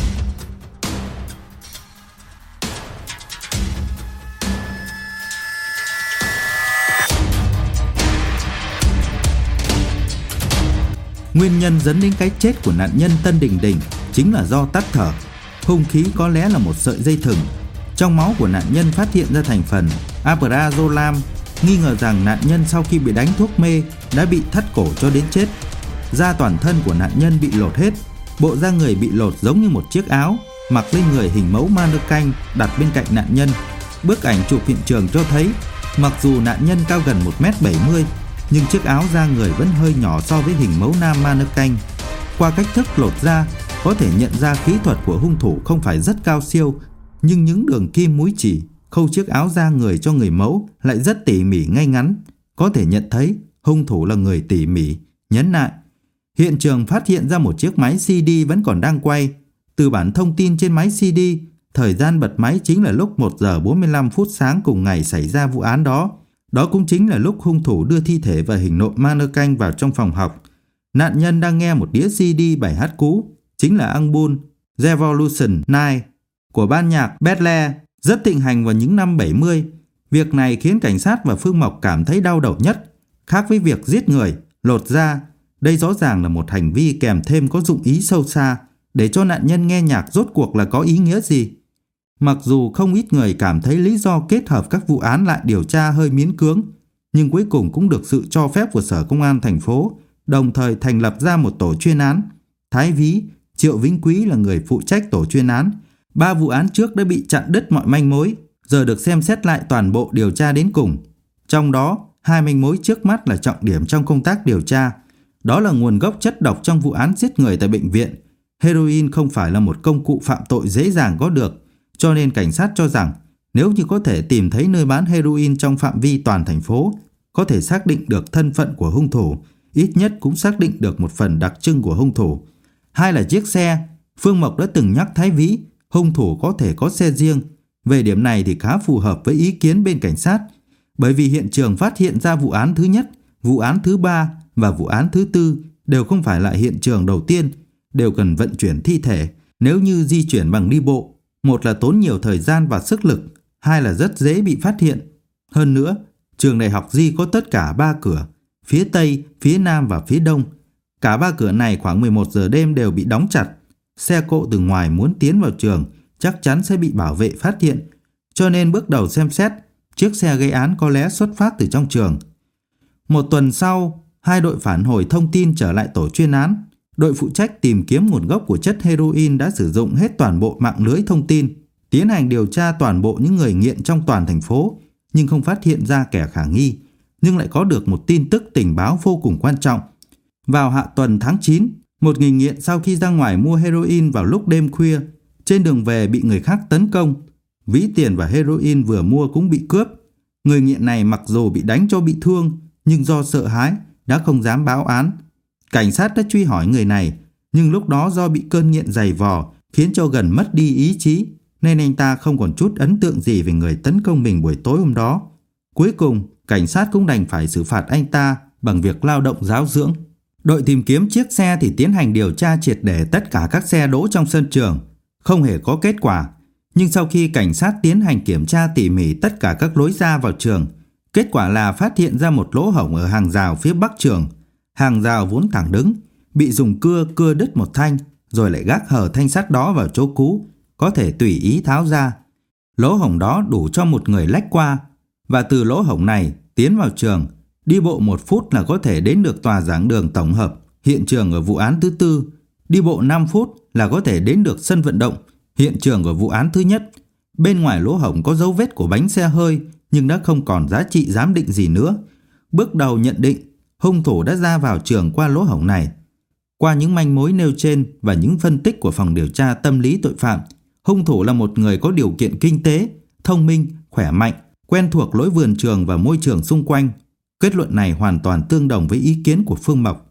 Nguyên nhân dẫn đến cái chết của nạn nhân Tân Đình Đình chính là do tắc thở. Hung khí có lẽ là một sợi dây thừng. Trong máu của nạn nhân phát hiện ra thành phần Aprazolam, nghi ngờ rằng nạn nhân sau khi bị đánh thuốc mê đã bị thắt cổ cho đến chết. Da toàn thân của nạn nhân bị lột hết, bộ da người bị lột giống như một chiếc áo mặc lên người hình mẫu mannequin đặt bên cạnh nạn nhân. Bức ảnh chụp hiện trường cho thấy mặc dù nạn nhân cao gần 1m70 nhưng chiếc áo da người vẫn hơi nhỏ so với hình mẫu nam mannequin. Qua cách thức lột da, có thể nhận ra kỹ thuật của hung thủ không phải rất cao siêu, nhưng những đường kim múi chỉ khâu chiếc áo da người cho người mẫu lại rất tỉ mỉ ngay ngắn. Có thể nhận thấy hung thủ là người tỉ mỉ. Nhấn lại, hiện trường phát hiện ra một chiếc máy CD vẫn còn đang quay. Từ bản thông tin trên máy CD, thời gian bật máy chính là lúc 1 giờ 45 phút sáng cùng ngày xảy ra vụ án đó. Đó cũng chính là lúc hung thủ đưa thi thể và hình nộm mannequin vào trong phòng học. Nạn nhân đang nghe một đĩa CD bài hát cũ, chính là album Revolution 9 của ban nhạc Beatles, rất thịnh hành vào những năm 70. Việc này khiến cảnh sát và Phương Mộc cảm thấy đau đầu nhất. Khác với việc giết người, lột da, đây rõ ràng là một hành vi kèm thêm có dụng ý sâu xa để cho nạn nhân nghe nhạc rốt cuộc là có ý nghĩa gì. Mặc dù không ít người cảm thấy lý do kết hợp các vụ án lại điều tra hơi miễn cưỡng, nhưng cuối cùng cũng được sự cho phép của Sở Công an thành phố, đồng thời thành lập ra một tổ chuyên án. Thái Ví, Triệu Vĩnh Quý là người phụ trách tổ chuyên án. 3 vụ án trước đã bị chặn đứt mọi manh mối, giờ được xem xét lại toàn bộ điều tra đến cùng. Trong đó, 2 manh mối trước mắt là trọng điểm trong công tác điều tra. Đó là nguồn gốc chất độc trong vụ án giết người tại bệnh viện. Heroin không phải là một công cụ phạm tội dễ dàng có được, cho nên cảnh sát cho rằng nếu như có thể tìm thấy nơi bán heroin trong phạm vi toàn thành phố, có thể xác định được thân phận của hung thủ, ít nhất cũng xác định được một phần đặc trưng của hung thủ. Hai là chiếc xe. Phương Mộc đã từng nhắc Thái Ví hung thủ có thể có xe riêng. Về điểm này thì khá phù hợp với ý kiến bên cảnh sát, bởi vì hiện trường phát hiện ra vụ án thứ nhất, vụ án thứ 3 và vụ án thứ 4 đều không phải là hiện trường đầu tiên, đều cần vận chuyển thi thể. Nếu như di chuyển bằng đi bộ, một là tốn nhiều thời gian và sức lực, hai là rất dễ bị phát hiện. Hơn nữa, trường đại học Di có tất cả 3 cửa, phía Tây, phía Nam và phía Đông. Cả 3 cửa này khoảng 11 giờ đêm đều bị đóng chặt. Xe cộ từ ngoài muốn tiến vào trường chắc chắn sẽ bị bảo vệ phát hiện. Cho nên bước đầu xem xét, chiếc xe gây án có lẽ xuất phát từ trong trường. Một tuần sau, 2 đội phản hồi thông tin trở lại tổ chuyên án. Đội phụ trách tìm kiếm nguồn gốc của chất heroin đã sử dụng hết toàn bộ mạng lưới thông tin, tiến hành điều tra toàn bộ những người nghiện trong toàn thành phố, nhưng không phát hiện ra kẻ khả nghi. Nhưng lại có được một tin tức tình báo vô cùng quan trọng. Vào hạ tuần tháng 9, một người nghiện sau khi ra ngoài mua heroin vào lúc đêm khuya, trên đường về bị người khác tấn công. Ví tiền và heroin vừa mua cũng bị cướp. Người nghiện này mặc dù bị đánh cho bị thương, nhưng do sợ hãi đã không dám báo án. Cảnh sát đã truy hỏi người này, nhưng lúc đó do bị cơn nghiện giày vò khiến cho gần mất đi ý chí, nên anh ta không còn chút ấn tượng gì về người tấn công mình buổi tối hôm đó. Cuối cùng, cảnh sát cũng đành phải xử phạt anh ta bằng việc lao động giáo dưỡng. Đội tìm kiếm chiếc xe thì tiến hành điều tra triệt để tất cả các xe đỗ trong sân trường. Không hề có kết quả. Nhưng sau khi cảnh sát tiến hành kiểm tra tỉ mỉ tất cả các lối ra vào trường, kết quả là phát hiện ra một lỗ hổng ở hàng rào phía bắc trường. Hàng rào vốn thẳng đứng, bị dùng cưa đứt một thanh, rồi lại gác hở thanh sắt đó vào chỗ cũ, có thể tùy ý tháo ra. Lỗ hổng đó đủ cho một người lách qua, và từ lỗ hổng này tiến vào trường, đi bộ 1 phút là có thể đến được tòa giảng đường tổng hợp, hiện trường ở vụ án thứ 4. Đi bộ 5 phút là có thể đến được sân vận động, hiện trường ở vụ án thứ nhất. Bên ngoài lỗ hổng có dấu vết của bánh xe hơi, nhưng đã không còn giá trị giám định gì nữa. Bước đầu nhận định, hung thủ đã ra vào trường qua lỗ hổng này. Qua những manh mối nêu trên và những phân tích của phòng điều tra tâm lý tội phạm, hung thủ là một người có điều kiện kinh tế, thông minh, khỏe mạnh, quen thuộc lối vườn trường và môi trường xung quanh. Kết luận này hoàn toàn tương đồng với ý kiến của Phương Mộc.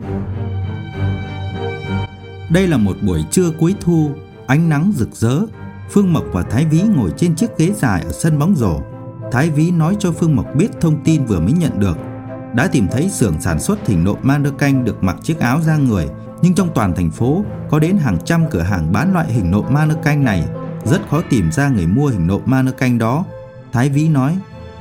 Đây là một buổi trưa cuối thu, ánh nắng rực rỡ, Phương Mộc và Thái Vĩ ngồi trên chiếc ghế dài ở sân bóng rổ. Thái Vĩ nói cho Phương Mộc biết thông tin vừa mới nhận được. Đã tìm thấy xưởng sản xuất hình nộm mannequin được mặc chiếc áo da người, nhưng trong toàn thành phố có đến hàng trăm cửa hàng bán loại hình nộm mannequin này, rất khó tìm ra người mua hình nộm mannequin đó. Thái Vĩ nói: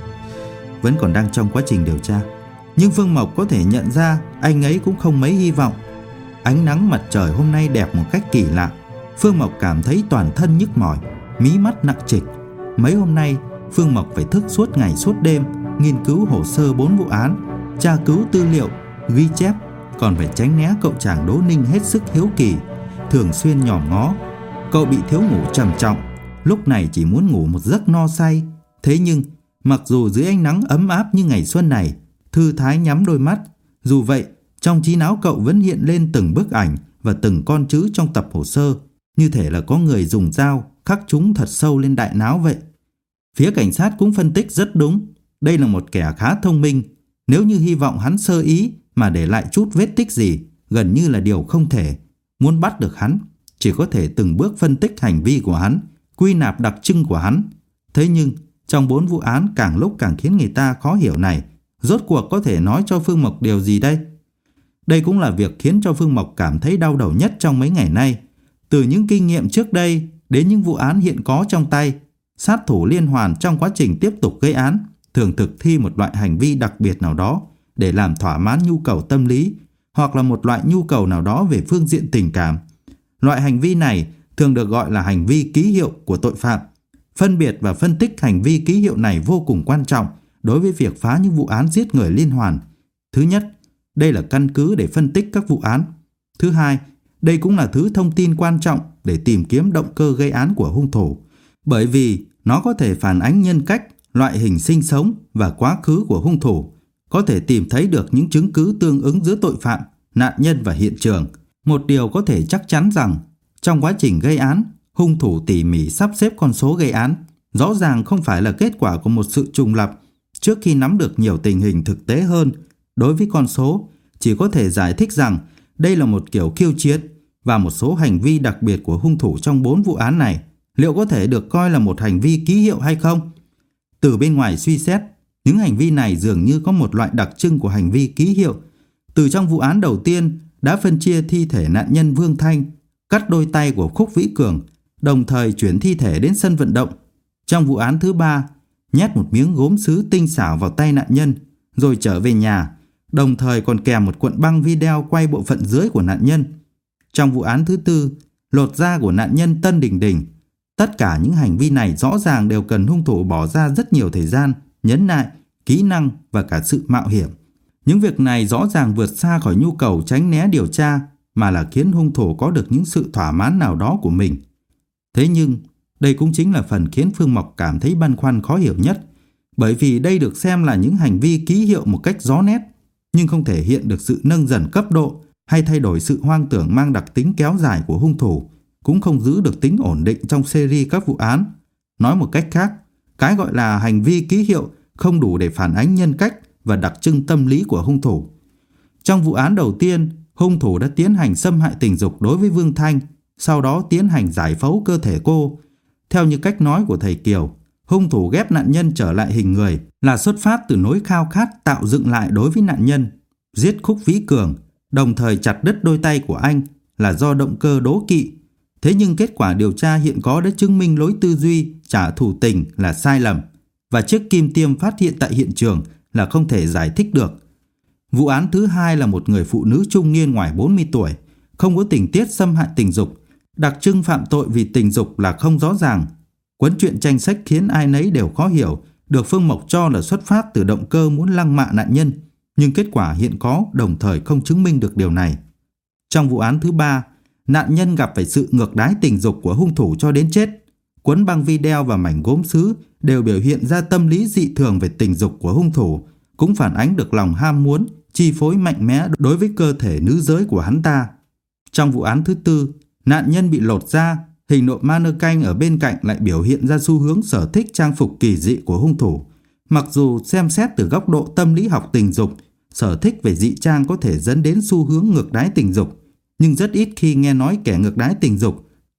Vẫn còn đang trong quá trình điều tra, nhưng Phương Mộc có thể nhận ra anh ấy cũng không mấy hy vọng. Ánh nắng mặt trời hôm nay đẹp một cách kỳ lạ. Phương Mộc cảm thấy toàn thân nhức mỏi, mí mắt nặng trịch. Mấy hôm nay Phương Mộc phải thức suốt ngày suốt đêm, nghiên cứu hồ sơ 4 vụ án, tra cứu tư liệu, ghi chép, còn phải tránh né cậu chàng Đỗ Ninh hết sức hiếu kỳ, thường xuyên nhòm ngó. Cậu bị thiếu ngủ trầm trọng, lúc này chỉ muốn ngủ một giấc no say. Thế nhưng mặc dù dưới ánh nắng ấm áp như ngày xuân này, thư thái nhắm đôi mắt, dù vậy trong trí não cậu vẫn hiện lên từng bức ảnh và từng con chữ trong tập hồ sơ, như thể là có người dùng dao khắc chúng thật sâu lên đại não vậy. Phía cảnh sát cũng phân tích rất đúng. Đây là một kẻ khá thông minh. Nếu như hy vọng hắn sơ ý mà để lại chút vết tích gì, gần như là điều không thể. Muốn bắt được hắn, chỉ có thể từng bước phân tích hành vi của hắn, quy nạp đặc trưng của hắn. Thế nhưng trong 4 vụ án càng lúc càng khiến người ta khó hiểu này, rốt cuộc có thể nói cho Phương Mộc điều gì đây? Đây cũng là việc khiến cho Phương Mộc cảm thấy đau đầu nhất trong mấy ngày nay. Từ những kinh nghiệm trước đây đến những vụ án hiện có trong tay, sát thủ liên hoàn trong quá trình tiếp tục gây án thường thực thi một loại hành vi đặc biệt nào đó để làm thỏa mãn nhu cầu tâm lý hoặc là một loại nhu cầu nào đó về phương diện tình cảm. Loại hành vi này thường được gọi là hành vi ký hiệu của tội phạm. Phân biệt và phân tích hành vi ký hiệu này vô cùng quan trọng đối với việc phá những vụ án giết người liên hoàn. Thứ nhất, đây là căn cứ để phân tích các vụ án. Thứ hai, đây cũng là thứ thông tin quan trọng để tìm kiếm động cơ gây án của hung thủ, bởi vì nó có thể phản ánh nhân cách, loại hình sinh sống và quá khứ của hung thủ, có thể tìm thấy được những chứng cứ tương ứng giữa tội phạm, nạn nhân và hiện trường. Một điều có thể chắc chắn rằng trong quá trình gây án, hung thủ tỉ mỉ sắp xếp con số gây án, rõ ràng không phải là kết quả của một sự trùng lập. Trước khi nắm được nhiều tình hình thực tế hơn, đối với con số, chỉ có thể giải thích rằng đây là một kiểu khiêu chiến và một số hành vi đặc biệt của hung thủ trong 4 vụ án này liệu có thể được coi là một hành vi ký hiệu hay không? Từ bên ngoài suy xét, những hành vi này dường như có một loại đặc trưng của hành vi ký hiệu. Từ trong vụ án đầu tiên đã phân chia thi thể nạn nhân Vương Thanh, cắt đôi tay của Khúc Vĩ Cường, đồng thời chuyển thi thể đến sân vận động. Trong vụ án thứ 3, nhét một miếng gốm sứ tinh xảo vào tay nạn nhân rồi trở về nhà, đồng thời còn kèm một cuộn băng video quay bộ phận dưới của nạn nhân. Trong vụ án thứ 4, lột da của nạn nhân Tân Đình Đình. Tất cả những hành vi này rõ ràng đều cần hung thủ bỏ ra rất nhiều thời gian, nhẫn nại, kỹ năng và cả sự mạo hiểm. Những việc này rõ ràng vượt xa khỏi nhu cầu tránh né điều tra, mà là khiến hung thủ có được những sự thỏa mãn nào đó của mình. Thế nhưng, đây cũng chính là phần khiến Phương Mộc cảm thấy băn khoăn khó hiểu nhất, bởi vì đây được xem là những hành vi ký hiệu một cách rõ nét, nhưng không thể hiện được sự nâng dần cấp độ hay thay đổi sự hoang tưởng mang đặc tính kéo dài của hung thủ, cũng không giữ được tính ổn định trong series các vụ án. Nói một cách khác, cái gọi là hành vi ký hiệu không đủ để phản ánh nhân cách và đặc trưng tâm lý của hung thủ. Trong vụ án đầu tiên, hung thủ đã tiến hành xâm hại tình dục đối với Vương Thanh, sau đó tiến hành giải phẫu cơ thể cô. Theo như cách nói của thầy Kiều, hung thủ ghép nạn nhân trở lại hình người là xuất phát từ nỗi khao khát tạo dựng lại đối với nạn nhân. Giết Khúc Vĩ Cường, đồng thời chặt đứt đôi tay của anh là do động cơ đố kỵ. Thế nhưng kết quả điều tra hiện có đã chứng minh lối tư duy trả thù tình là sai lầm, và chiếc kim tiêm phát hiện tại hiện trường là không thể giải thích được. Vụ án thứ 2 là một người phụ nữ trung niên ngoài 40 tuổi, không có tình tiết xâm hại tình dục. Đặc trưng phạm tội vì tình dục là không rõ ràng. Cuốn truyện tranh sách khiến ai nấy đều khó hiểu, được Phương Mộc cho là xuất phát từ động cơ muốn lăng mạ nạn nhân, nhưng kết quả hiện có đồng thời không chứng minh được điều này. Trong vụ án thứ 3, nạn nhân gặp phải sự ngược đãi tình dục của hung thủ cho đến chết. Cuốn băng video và mảnh gốm sứ đều biểu hiện ra tâm lý dị thường về tình dục của hung thủ, cũng phản ánh được lòng ham muốn, chi phối mạnh mẽ đối với cơ thể nữ giới của hắn ta. Trong vụ án thứ 4, nạn nhân bị lột da, hình nộm mannequin ở bên cạnh lại biểu hiện ra xu hướng sở thích trang phục kỳ dị của hung thủ. Mặc dù xem xét từ góc độ tâm lý học tình dục, sở thích về dị trang có thể dẫn đến xu hướng ngược đãi tình dục, nhưng rất ít khi nghe nói kẻ ngược đãi tình dục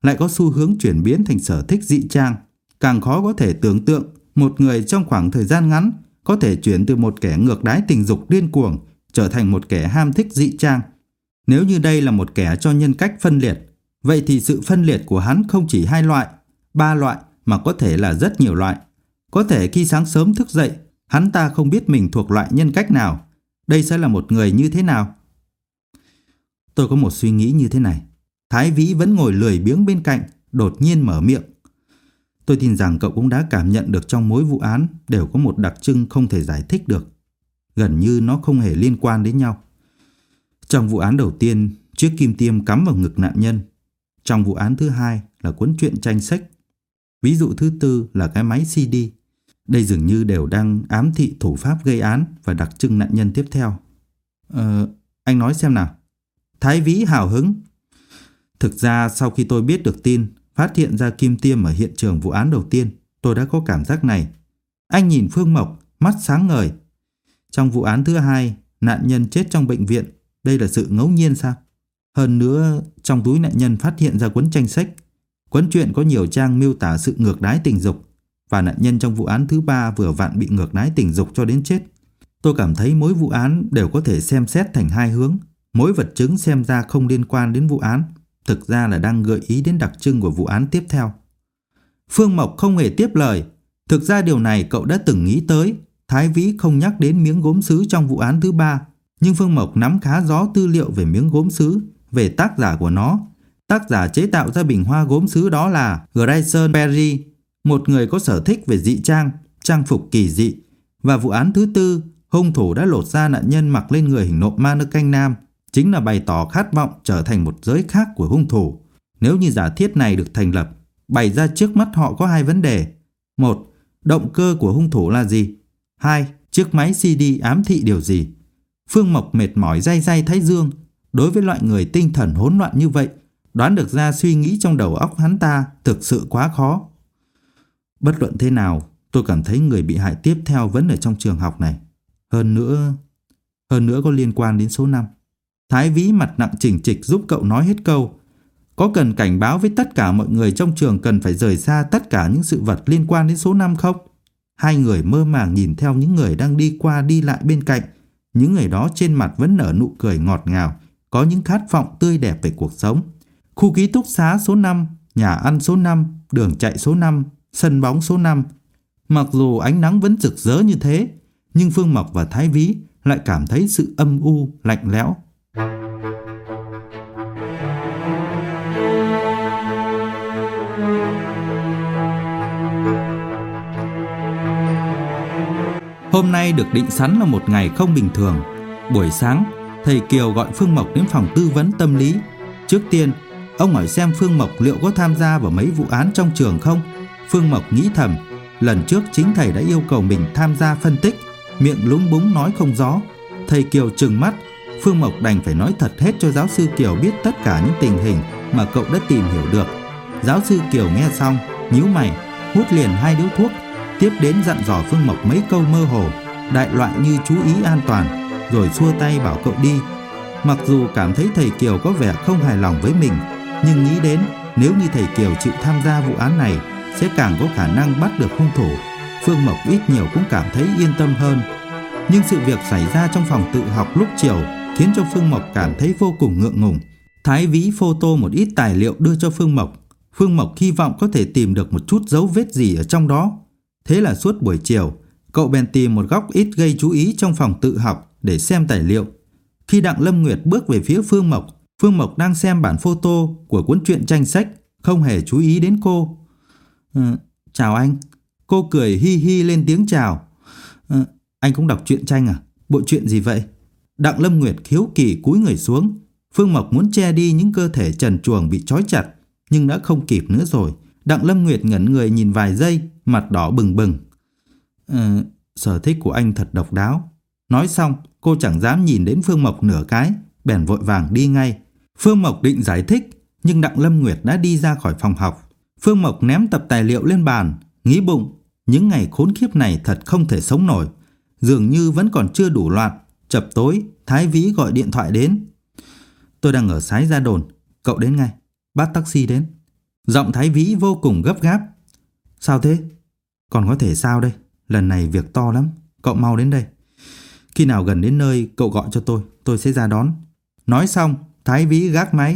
lại có xu hướng chuyển biến thành sở thích dị trang. Càng khó có thể tưởng tượng một người trong khoảng thời gian ngắn có thể chuyển từ một kẻ ngược đãi tình dục điên cuồng trở thành một kẻ ham thích dị trang. Nếu như đây là một kẻ cho nhân cách phân liệt, vậy thì sự phân liệt của hắn không chỉ 2 loại, 3 loại mà có thể là rất nhiều loại. Có thể khi sáng sớm thức dậy, hắn ta không biết mình thuộc loại nhân cách nào. Đây sẽ là một người như thế nào? Tôi có một suy nghĩ như thế này. Thái Vĩ vẫn ngồi lười biếng bên cạnh, đột nhiên mở miệng. Tôi tin rằng cậu cũng đã cảm nhận được trong mỗi vụ án đều có một đặc trưng không thể giải thích được. Gần như nó không hề liên quan đến nhau. Trong vụ án đầu tiên, chiếc kim tiêm cắm vào ngực nạn nhân. Trong vụ án thứ hai là cuốn truyện tranh sách. Ví dụ thứ tư là cái máy CD. Đây dường như đều đang ám thị thủ pháp gây án và đặc trưng nạn nhân tiếp theo. Anh nói xem nào. Thái Vĩ hào hứng. Thực ra sau khi tôi biết được tin phát hiện ra kim tiêm ở hiện trường vụ án đầu tiên, tôi đã có cảm giác này. Anh nhìn Phương Mộc, mắt sáng ngời. Trong vụ án thứ hai, nạn nhân chết trong bệnh viện. Đây là sự ngẫu nhiên sao? Hơn nữa, trong túi nạn nhân phát hiện ra cuốn tranh sách. Cuốn truyện có nhiều trang miêu tả sự ngược đãi tình dục. Và nạn nhân trong vụ án thứ ba vừa vặn bị ngược đãi tình dục cho đến chết. Tôi cảm thấy mỗi vụ án đều có thể xem xét thành 2 hướng. Mỗi vật chứng xem ra không liên quan đến vụ án, thực ra là đang gợi ý đến đặc trưng của vụ án tiếp theo. Phương Mộc không hề tiếp lời. Thực ra điều này cậu đã từng nghĩ tới. Thái Vĩ không nhắc đến miếng gốm sứ trong vụ án thứ ba, nhưng Phương Mộc nắm khá rõ tư liệu về miếng gốm sứ, về tác giả của nó. Tác giả chế tạo ra bình hoa gốm sứ đó là Grayson Perry, một người có sở thích về dị trang, trang phục kỳ dị. Và vụ án thứ tư, hung thủ đã lột da nạn nhân mặc lên người hình nộm ma nơ canh nam, chính là bày tỏ khát vọng trở thành một giới khác của hung thủ. Nếu như giả thiết này được thành lập, bày ra trước mắt họ có 2 vấn đề. 1. Động cơ của hung thủ là gì? 2. Chiếc máy CD ám thị điều gì? Phương Mộc mệt mỏi day day thái dương. Đối với loại người tinh thần hỗn loạn như vậy, đoán được ra suy nghĩ trong đầu óc hắn ta thực sự quá khó. Bất luận thế nào, tôi cảm thấy người bị hại tiếp theo vẫn ở trong trường học này. Hơn nữa có liên quan đến số 5. Thái Vĩ mặt nặng chỉnh trịch giúp cậu nói hết câu. Có cần cảnh báo với tất cả mọi người trong trường cần phải rời xa tất cả những sự vật liên quan đến số 5 không? 2 người mơ màng nhìn theo những người đang đi qua đi lại bên cạnh. Những người đó trên mặt vẫn nở nụ cười ngọt ngào, có những khát vọng tươi đẹp về cuộc sống. Khu ký túc xá số 5, nhà ăn số 5, đường chạy số 5, sân bóng số 5. Mặc dù ánh nắng vẫn rực rỡ như thế, nhưng Phương Mộc và Thái Vĩ lại cảm thấy sự âm u, lạnh lẽo. Hôm nay được định sẵn là một ngày không bình thường. Buổi sáng, thầy Kiều gọi Phương Mộc đến phòng tư vấn tâm lý. Trước tiên, ông hỏi xem Phương Mộc liệu có tham gia vào mấy vụ án trong trường không. Phương Mộc nghĩ thầm, lần trước chính thầy đã yêu cầu mình tham gia phân tích, miệng lúng búng nói không rõ. Thầy Kiều trừng mắt, Phương Mộc đành phải nói thật hết cho giáo sư Kiều biết tất cả những tình hình mà cậu đã tìm hiểu được. Giáo sư Kiều nghe xong, nhíu mày, hút liền 2 điếu thuốc, tiếp đến dặn dò Phương Mộc mấy câu mơ hồ, đại loại như chú ý an toàn, rồi xua tay bảo cậu đi. Mặc dù cảm thấy thầy Kiều có vẻ không hài lòng với mình, nhưng nghĩ đến nếu như thầy Kiều chịu tham gia vụ án này sẽ càng có khả năng bắt được hung thủ, Phương Mộc ít nhiều cũng cảm thấy yên tâm hơn. Nhưng sự việc xảy ra trong phòng tự học lúc chiều khiến cho Phương Mộc cảm thấy vô cùng ngượng ngùng. Thái Vĩ photo một ít tài liệu đưa cho Phương Mộc. Phương Mộc hy vọng có thể tìm được một chút dấu vết gì ở trong đó. Thế là suốt buổi chiều, cậu bèn tìm một góc ít gây chú ý trong phòng tự học để xem tài liệu. Khi Đặng Lâm Nguyệt bước về phía Phương Mộc đang xem bản photo của cuốn truyện tranh sách, không hề chú ý đến cô. Chào anh. Cô cười hi hi lên tiếng chào. Anh cũng đọc truyện tranh à? Bộ truyện gì vậy? Đặng Lâm Nguyệt hiếu kỳ cúi người xuống. Phương Mộc muốn che đi những cơ thể trần truồng bị trói chặt, nhưng đã không kịp nữa rồi. Đặng Lâm Nguyệt ngẩn người nhìn vài giây, mặt đỏ bừng bừng. Sở thích của anh thật độc đáo. Nói xong, cô chẳng dám nhìn đến Phương Mộc nửa cái, bèn vội vàng đi ngay. Phương Mộc định giải thích, nhưng Đặng Lâm Nguyệt đã đi ra khỏi phòng học. Phương Mộc ném tập tài liệu lên bàn, nghĩ bụng, những ngày khốn khiếp này thật không thể sống nổi. Dường như vẫn còn chưa đủ loạn. Chập tối, Thái Vĩ gọi điện thoại đến. Tôi đang ở Sái Gia Đồn, cậu đến ngay, bắt taxi đến. Giọng Thái Vĩ vô cùng gấp gáp. Sao thế? Còn có thể sao đây? Lần này việc to lắm. Cậu mau đến đây. Khi nào gần đến nơi cậu gọi cho tôi sẽ ra đón. Nói xong, Thái Vĩ gác máy.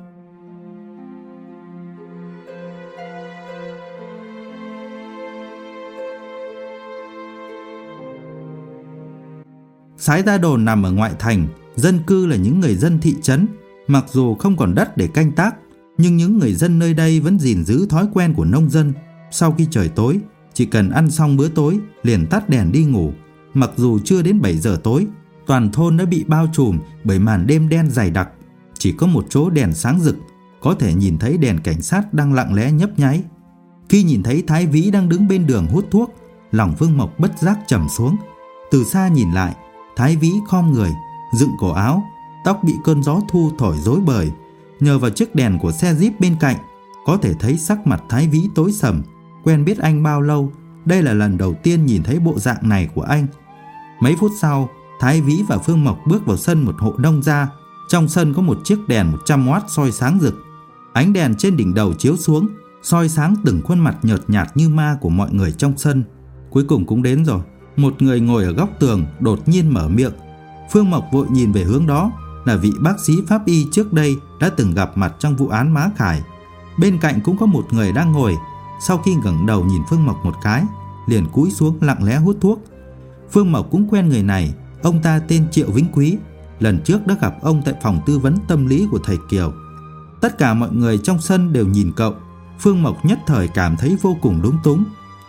Sái Ta Đồn nằm ở ngoại thành, dân cư là những người dân thị trấn. Mặc dù không còn đất để canh tác, nhưng những người dân nơi đây vẫn gìn giữ thói quen của nông dân. Sau khi trời tối, chỉ cần ăn xong bữa tối liền tắt đèn đi ngủ. Mặc dù chưa đến 7 giờ tối, toàn thôn đã bị bao trùm bởi màn đêm đen dày đặc. Chỉ có một chỗ đèn sáng rực, có thể nhìn thấy đèn cảnh sát đang lặng lẽ nhấp nháy. Khi nhìn thấy Thái Vĩ đang đứng bên đường hút thuốc, lòng Phương Mộc bất giác trầm xuống. Từ xa nhìn lại, Thái Vĩ khom người, dựng cổ áo, tóc bị cơn gió thu thổi rối bời. Nhờ vào chiếc đèn của xe Jeep bên cạnh, có thể thấy sắc mặt Thái Vĩ tối sầm. Quen biết anh bao lâu, đây là lần đầu tiên nhìn thấy bộ dạng này của anh. Mấy phút sau, Thái Vĩ và Phương Mộc bước vào sân một hộ nông gia. Trong sân có một chiếc đèn 100W soi sáng rực. Ánh đèn trên đỉnh đầu chiếu xuống, soi sáng từng khuôn mặt nhợt nhạt như ma của mọi người trong sân. Cuối cùng cũng đến rồi. Một người ngồi ở góc tường đột nhiên mở miệng. Phương Mộc vội nhìn về hướng đó, là vị bác sĩ pháp y trước đây đã từng gặp mặt trong vụ án Má Khải. Bên cạnh cũng có một người đang ngồi. Sau khi ngẩng đầu nhìn Phương Mộc một cái, liền cúi xuống lặng lẽ hút thuốc. Phương Mộc cũng quen người này. Ông ta tên Triệu Vĩnh Quý. Lần trước đã gặp ông tại phòng tư vấn tâm lý của thầy Kiều. Tất cả mọi người trong sân đều nhìn cậu. Phương Mộc nhất thời cảm thấy vô cùng lúng túng.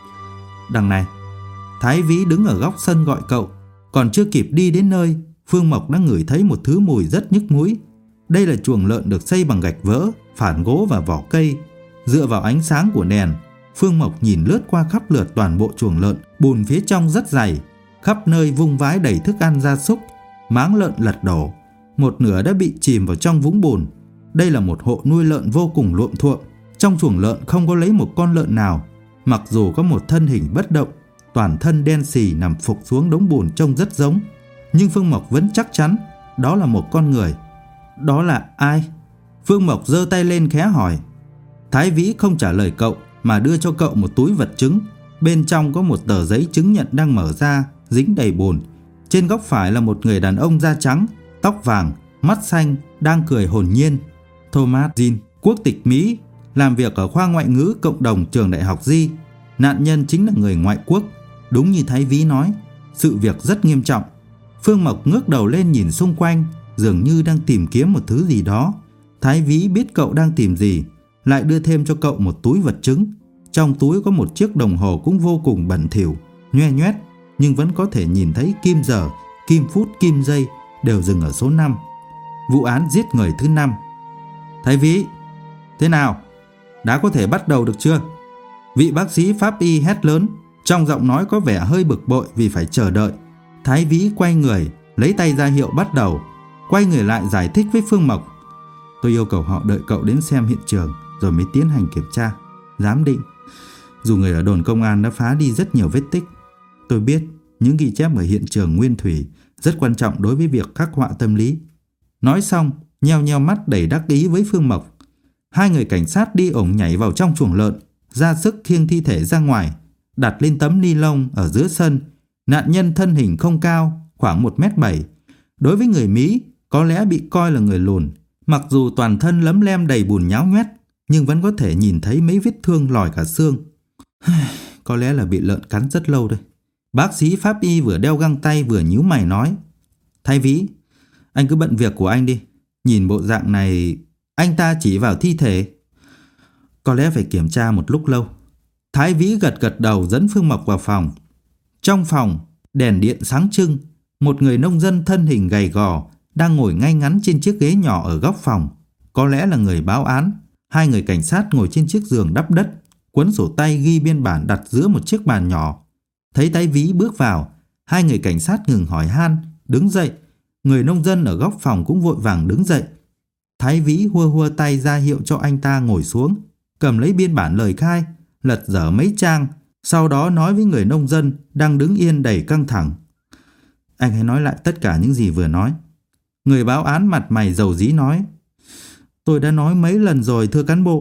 Đằng này, Thái Vĩ đứng ở góc sân gọi cậu. Còn chưa kịp đi đến nơi, Phương Mộc đã ngửi thấy một thứ mùi rất nhức mũi. Đây là chuồng lợn được xây bằng gạch vỡ, phản gỗ và vỏ cây. Dựa vào ánh sáng của đèn, Phương Mộc nhìn lướt qua khắp lượt toàn bộ chuồng lợn. Bùn phía trong rất dày, khắp nơi vung vãi đầy thức ăn gia súc. Máng lợn lật đổ, một nửa đã bị chìm vào trong vũng bùn. Đây là một hộ nuôi lợn vô cùng luộm thuộm. Trong chuồng lợn không có lấy một con lợn nào. Mặc dù có một thân hình bất động, toàn thân đen xì nằm phục xuống đống bùn trông rất giống, nhưng Phương Mộc vẫn chắc chắn đó là một con người. Đó là ai? Phương Mộc giơ tay lên khẽ hỏi. Thái Vĩ không trả lời cậu mà đưa cho cậu một túi vật chứng. Bên trong có một tờ giấy chứng nhận đang mở ra, dính đầy bùn. Trên góc phải là một người đàn ông da trắng, tóc vàng, mắt xanh, đang cười hồn nhiên. Thomas Jean, quốc tịch Mỹ, làm việc ở khoa ngoại ngữ cộng đồng trường đại học Di. Nạn nhân chính là người ngoại quốc. Đúng như Thái Vĩ nói, sự việc rất nghiêm trọng. Phương Mộc ngước đầu lên nhìn xung quanh, dường như đang tìm kiếm một thứ gì đó. Thái Vĩ biết cậu đang tìm gì, lại đưa thêm cho cậu một túi vật chứng. Trong túi có một chiếc đồng hồ cũng vô cùng bẩn thỉu, nhoe nhoét, nhưng vẫn có thể nhìn thấy kim giờ, kim phút, kim giây đều dừng ở số 5. Vụ án giết người thứ 5. Thái Vĩ, thế nào? Đã có thể bắt đầu được chưa? Vị bác sĩ pháp y hét lớn, trong giọng nói có vẻ hơi bực bội vì phải chờ đợi. Thái Vĩ quay người, lấy tay ra hiệu bắt đầu. Quay người lại giải thích với Phương Mộc. Tôi yêu cầu họ đợi cậu đến xem hiện trường rồi mới tiến hành kiểm tra, giám định. Dù người ở đồn công an đã phá đi rất nhiều vết tích, tôi biết những ghi chép ở hiện trường nguyên thủy rất quan trọng đối với việc khắc họa tâm lý. Nói xong, nheo nheo mắt đầy đắc ý với Phương Mộc. Hai người cảnh sát đi ổng nhảy vào trong chuồng lợn, ra sức khiêng thi thể ra ngoài, đặt lên tấm ni lông ở giữa sân. Nạn nhân thân hình không cao, khoảng 1m7. Đối với người Mỹ, có lẽ bị coi là người lùn. Mặc dù toàn thân lấm lem đầy bùn nhão nhoét, nhưng vẫn có thể nhìn thấy mấy vết thương lòi cả xương. Có lẽ là bị lợn cắn rất lâu đây. Bác sĩ pháp y vừa đeo găng tay vừa nhíu mày nói. Thái Vĩ, anh cứ bận việc của anh đi. Nhìn bộ dạng này, anh ta chỉ vào thi thể. Có lẽ phải kiểm tra một lúc lâu. Thái Vĩ gật đầu dẫn Phương Mộc vào phòng. Trong phòng, đèn điện sáng trưng. Một người nông dân thân hình gầy gò đang ngồi ngay ngắn trên chiếc ghế nhỏ ở góc phòng. Có lẽ là người báo án. Hai người cảnh sát ngồi trên chiếc giường đắp đất, cuốn sổ tay ghi biên bản đặt giữa một chiếc bàn nhỏ. Thấy Thái Vĩ bước vào, hai người cảnh sát ngừng hỏi han, đứng dậy. Người nông dân ở góc phòng cũng vội vàng đứng dậy. Thái Vĩ hua tay ra hiệu cho anh ta ngồi xuống, cầm lấy biên bản lời khai, lật dở mấy trang, sau đó nói với người nông dân đang đứng yên đầy căng thẳng. Anh hãy nói lại tất cả những gì vừa nói. Người báo án mặt mày dầu dí nói. Tôi đã nói mấy lần rồi thưa cán bộ,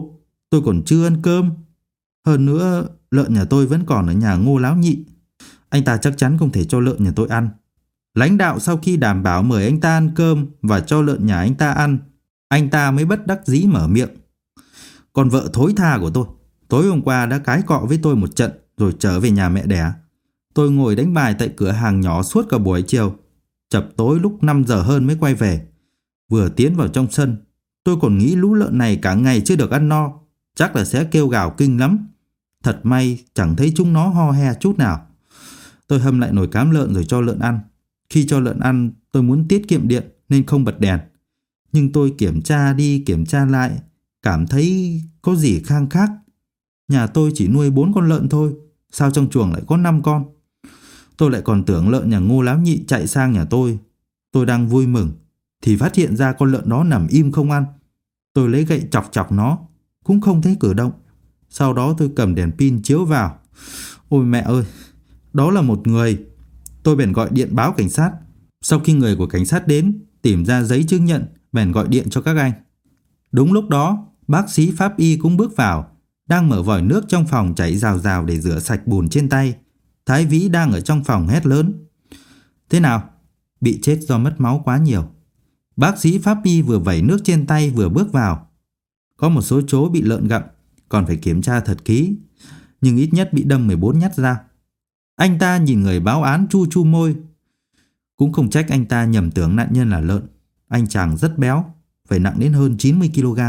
Tôi còn chưa ăn cơm. Hơn nữa, lợn nhà tôi vẫn còn ở nhà Ngô Láo Nhị. Anh ta chắc chắn không thể cho lợn nhà tôi ăn. Lãnh đạo sau khi đảm bảo mời anh ta ăn cơm và cho lợn nhà anh ta ăn, anh ta mới bất đắc dĩ mở miệng. Còn vợ thối tha của tôi, tối hôm qua đã cãi cọ với tôi một trận rồi trở về nhà mẹ đẻ. Tôi ngồi đánh bài tại cửa hàng nhỏ suốt cả buổi chiều. Chập tối lúc 5 giờ hơn mới quay về. Vừa tiến vào trong sân, tôi còn nghĩ lũ lợn này cả ngày chưa được ăn no, chắc là sẽ kêu gào kinh lắm. Thật may chẳng thấy chúng nó ho he chút nào. Tôi hâm lại nồi cám lợn rồi cho lợn ăn. Khi cho lợn ăn, tôi muốn tiết kiệm điện nên không bật đèn. Nhưng tôi kiểm tra đi kiểm tra lại, cảm thấy có gì khang khác. Nhà tôi chỉ nuôi 4 con lợn thôi, sao trong chuồng lại có 5 con? Tôi lại còn tưởng lợn nhà Ngô Láo Nhị chạy sang nhà tôi. Tôi đang vui mừng thì phát hiện ra con lợn đó nằm im không ăn. Tôi lấy gậy chọc chọc nó, cũng không thấy cử động. Sau đó tôi cầm đèn pin chiếu vào. Ôi mẹ ơi, đó là một người. Tôi bèn gọi điện báo cảnh sát. Sau khi người của cảnh sát đến, tìm ra giấy chứng nhận, bèn gọi điện cho các anh. Đúng lúc đó, bác sĩ pháp y cũng bước vào, đang mở vòi nước trong phòng chảy rào rào để rửa sạch bùn trên tay. Thái Vĩ đang ở trong phòng hét lớn. Thế nào? Bị chết do mất máu quá nhiều. Bác sĩ pháp y vừa vẩy nước trên tay vừa bước vào. Có một số chỗ bị lợn gặm, còn phải kiểm tra thật kỹ, nhưng ít nhất bị đâm 14 nhát dao. Anh ta nhìn người báo án chu chu môi. Cũng không trách anh ta nhầm tưởng nạn nhân là lợn. Anh chàng rất béo, phải nặng đến hơn 90 kg.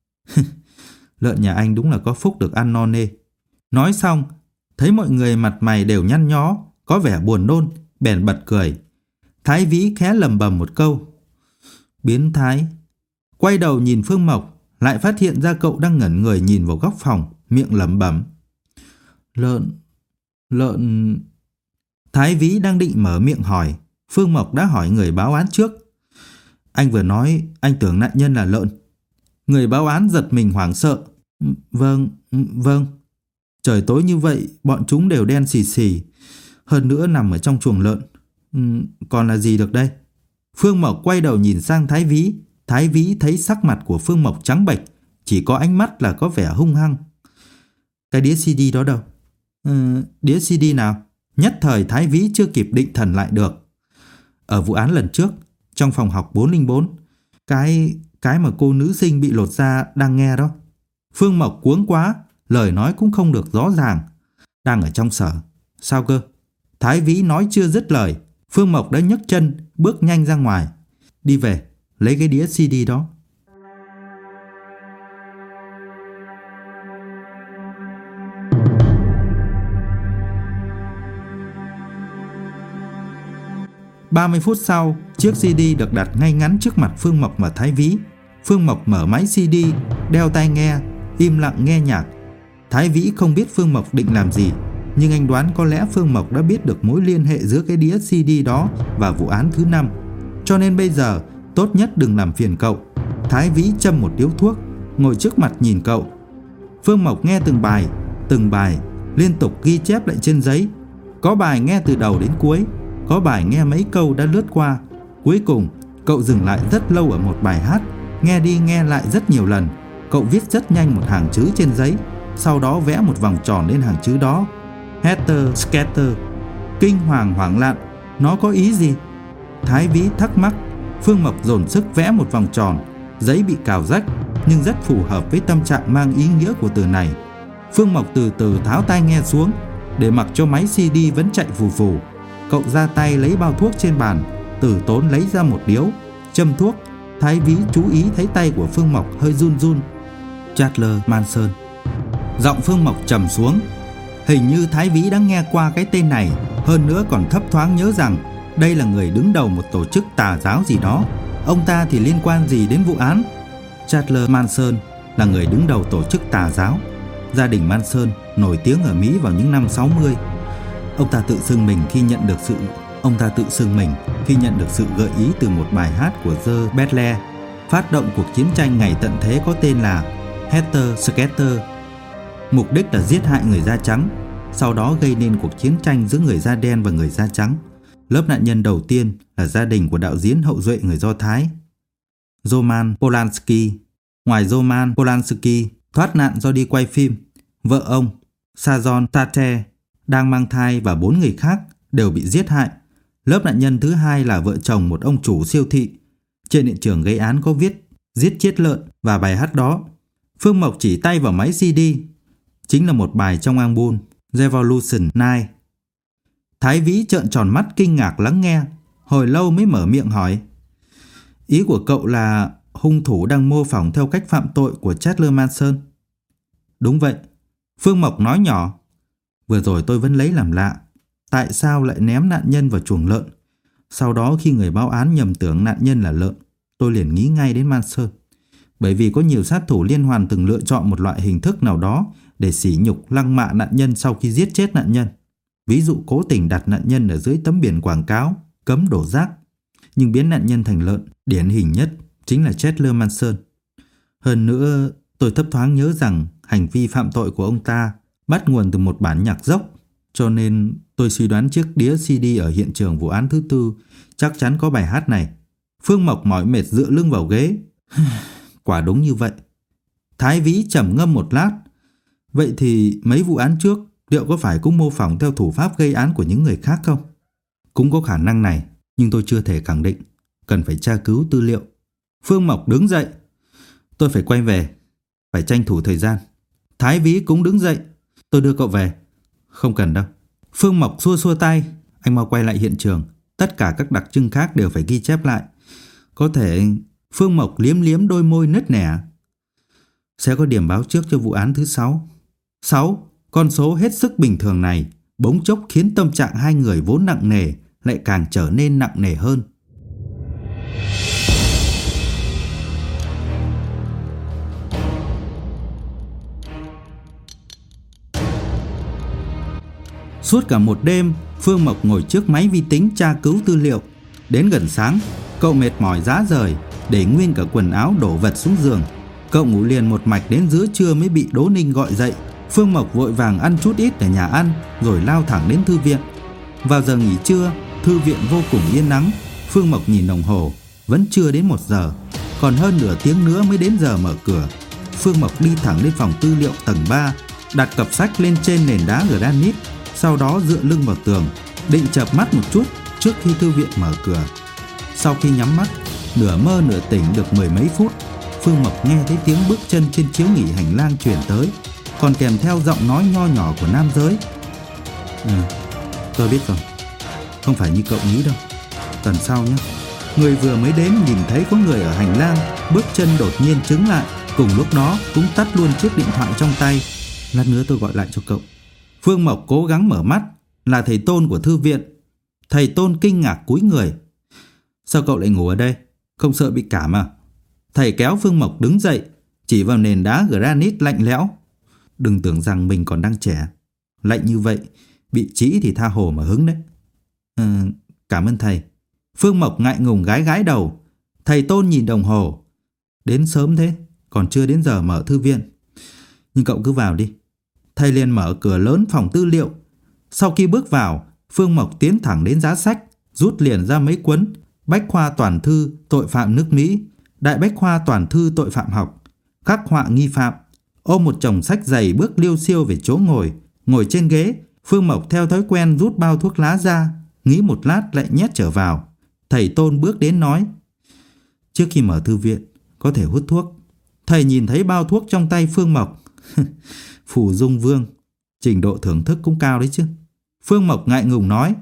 Lợn nhà anh đúng là có phúc được ăn no nê. Nói xong, thấy mọi người mặt mày đều nhăn nhó, có vẻ buồn nôn, bèn bật cười. Thái Vĩ khẽ lầm bầm một câu. Biến thái. Quay đầu nhìn Phương Mộc, lại phát hiện ra cậu đang ngẩn người nhìn vào góc phòng, miệng lẩm bẩm. Lợn... Thái Vĩ đang định mở miệng hỏi, Phương Mộc đã hỏi người báo án trước. Anh vừa nói anh tưởng nạn nhân là lợn. Người báo án giật mình hoảng sợ. Vâng. Trời tối như vậy, bọn chúng đều đen xì xì, hơn nữa nằm ở trong chuồng lợn. Còn là gì được đây? Phương Mộc quay đầu nhìn sang Thái Vĩ. Thái Vĩ thấy sắc mặt của Phương Mộc trắng bệch, chỉ có ánh mắt là có vẻ hung hăng. Cái đĩa CD đó đâu? Đĩa CD nào? Nhất thời Thái Vĩ chưa kịp định thần lại được. Ở vụ án lần trước, trong phòng học 404, cái mà cô nữ sinh bị lột da đang nghe đó. Phương Mộc cuống quá, lời nói cũng không được rõ ràng. Đang ở trong sở. Sao cơ? Thái Vĩ nói chưa dứt lời, Phương Mộc đã nhấc chân bước nhanh ra ngoài. Đi về, lấy cái đĩa CD đó. Ba mươi phút sau, chiếc CD được đặt ngay ngắn trước mặt Phương Mộc và Thái Vĩ. Phương Mộc mở máy CD, đeo tai nghe, im lặng nghe nhạc. Thái Vĩ không biết Phương Mộc định làm gì, nhưng anh đoán có lẽ Phương Mộc đã biết được mối liên hệ giữa cái đĩa CD đó và vụ án thứ 5. Cho nên bây giờ, tốt nhất đừng làm phiền cậu. Thái Vĩ châm một điếu thuốc, ngồi trước mặt nhìn cậu. Phương Mộc nghe từng bài, liên tục ghi chép lại trên giấy. Có bài nghe từ đầu đến cuối, có bài nghe mấy câu đã lướt qua. Cuối cùng, cậu dừng lại rất lâu ở một bài hát, nghe đi nghe lại rất nhiều lần. Cậu viết rất nhanh một hàng chữ trên giấy, sau đó vẽ một vòng tròn lên hàng chữ đó. Helter Skelter. Kinh hoàng hoảng loạn, nó có ý gì? Thái Vĩ thắc mắc. Phương Mộc dồn sức vẽ một vòng tròn, giấy bị cào rách nhưng rất phù hợp với tâm trạng mang ý nghĩa của từ này. Phương Mộc từ từ tháo tai nghe xuống, để mặc cho máy CD vẫn chạy phù phù. Cậu ra tay lấy bao thuốc trên bàn, từ tốn lấy ra một điếu, châm thuốc. Thái Vĩ chú ý thấy tay của Phương Mộc hơi run run. Charles Manson. Giọng Phương Mộc trầm xuống. Hình như Thái Vĩ đã nghe qua cái tên này, hơn nữa còn thấp thoáng nhớ rằng đây là người đứng đầu một tổ chức tà giáo gì đó. Ông ta thì liên quan gì đến vụ án? Charles Manson là người đứng đầu tổ chức tà giáo. Gia đình Manson nổi tiếng ở Mỹ vào những năm 60. Ông ta tự xưng mình khi nhận được sự gợi ý từ một bài hát của The Beatles, phát động cuộc chiến tranh ngày tận thế có tên là Helter Skelter. Mục đích là giết hại người da trắng, sau đó gây nên cuộc chiến tranh giữa người da đen và người da trắng. Lớp nạn nhân đầu tiên là gia đình của đạo diễn hậu duệ người Do Thái, Roman Polanski. Ngoài Roman Polanski, thoát nạn do đi quay phim. Vợ ông, Sajon Tate, đang mang thai và 4 người khác đều bị giết hại. Lớp nạn nhân thứ hai là vợ chồng một ông chủ siêu thị. Trên hiện trường gây án có viết giết chết lợn và bài hát đó. Phương Mộc chỉ tay vào máy CD. Chính là một bài trong album Revolution 9. Thái Vĩ trợn tròn mắt kinh ngạc lắng nghe, hồi lâu mới mở miệng hỏi: Ý của cậu là hung thủ đang mô phỏng theo cách phạm tội của Charles Manson? Đúng vậy, Phương Mộc nói nhỏ. Vừa rồi tôi vẫn lấy làm lạ, tại sao lại ném nạn nhân vào chuồng lợn? Sau đó khi người báo án nhầm tưởng nạn nhân là lợn, tôi liền nghĩ ngay đến Manson. Bởi vì có nhiều sát thủ liên hoàn từng lựa chọn một loại hình thức nào đó để sỉ nhục lăng mạ nạn nhân sau khi giết chết nạn nhân. Ví dụ cố tình đặt nạn nhân ở dưới tấm biển quảng cáo cấm đổ rác, nhưng biến nạn nhân thành lợn, điển hình nhất chính là Charles Manson. Hơn nữa, tôi thấp thoáng nhớ rằng hành vi phạm tội của ông ta bắt nguồn từ một bản nhạc rock, cho nên tôi suy đoán chiếc đĩa CD ở hiện trường vụ án thứ tư chắc chắn có bài hát này. Phương Mộc mỏi mệt dựa lưng vào ghế. Quả đúng như vậy. Thái Vĩ trầm ngâm một lát. Vậy thì mấy vụ án trước liệu có phải cũng mô phỏng theo thủ pháp gây án của những người khác không? Cũng có khả năng này, nhưng tôi chưa thể khẳng định. Cần phải tra cứu tư liệu. Phương Mộc đứng dậy. Tôi phải quay về, phải tranh thủ thời gian. Thái Vĩ cũng đứng dậy. Tôi đưa cậu về. Không cần đâu. Phương Mộc xua xua tay. Anh mau quay lại hiện trường. Tất cả các đặc trưng khác đều phải ghi chép lại. Có thể... Phương Mộc liếm liếm đôi môi nứt nẻ. Sẽ có điểm báo trước cho vụ án thứ 6. 6, con số hết sức bình thường này bỗng chốc khiến tâm trạng hai người vốn nặng nề lại càng trở nên nặng nề hơn. Suốt cả một đêm, Phương Mộc ngồi trước máy vi tính tra cứu tư liệu. Đến gần sáng, cậu mệt mỏi rã rời, để nguyên cả quần áo đổ vật xuống giường. Cậu ngủ liền một mạch đến giữa trưa mới bị Đỗ Ninh gọi dậy. Phương Mộc vội vàng ăn chút ít ở nhà ăn, rồi lao thẳng đến thư viện. Vào giờ nghỉ trưa, thư viện vô cùng yên ắng. Phương Mộc nhìn đồng hồ, vẫn chưa đến 1 giờ, còn hơn nửa tiếng nữa mới đến giờ mở cửa. Phương Mộc đi thẳng lên phòng tư liệu tầng 3, đặt cặp sách lên trên nền đá granite, sau đó dựa lưng vào tường, định chợp mắt một chút trước khi thư viện mở cửa. Sau khi nhắm mắt, nửa mơ nửa tỉnh được 10 mấy phút, Phương Mộc nghe thấy tiếng bước chân trên chiếu nghỉ hành lang truyền tới, còn kèm theo giọng nói nho nhỏ của nam giới. Tôi biết rồi, không phải như cậu nghĩ đâu. Tuần sau nhé. Người vừa mới đến nhìn thấy có người ở hành lang, bước chân đột nhiên chững lại, cùng lúc đó cũng tắt luôn chiếc điện thoại trong tay. Lát nữa tôi gọi lại cho cậu. Phương Mộc cố gắng mở mắt, là thầy Tôn của thư viện. Thầy Tôn kinh ngạc cúi người. Sao cậu lại ngủ ở đây? Không sợ bị cảm à? Thầy kéo Phương Mộc đứng dậy, chỉ vào nền đá granite lạnh lẽo. Đừng tưởng rằng mình còn đang trẻ. Lạnh như vậy, bị trĩ thì tha hồ mà hứng đấy. Cảm ơn thầy. Phương Mộc ngại ngùng gái gái đầu. Thầy Tôn nhìn đồng hồ. Đến sớm thế, còn chưa đến giờ mở thư viện. Nhưng cậu cứ vào đi. Thầy liền mở cửa lớn phòng tư liệu. Sau khi bước vào, Phương Mộc tiến thẳng đến giá sách, rút liền ra mấy cuốn Bách khoa toàn thư tội phạm nước Mỹ, Đại bách khoa toàn thư tội phạm học, Khắc họa nghi phạm. Ôm một chồng sách dày bước liêu xiêu về chỗ ngồi trên ghế. Phương Mộc theo thói quen rút bao thuốc lá ra, nghĩ một lát lại nhét trở vào. Thầy Tôn bước đến nói: Trước khi mở thư viện, có thể hút thuốc. Thầy nhìn thấy bao thuốc trong tay Phương Mộc. Phù Dung Vương, trình độ thưởng thức cũng cao đấy chứ. Phương Mộc ngại ngùng nói: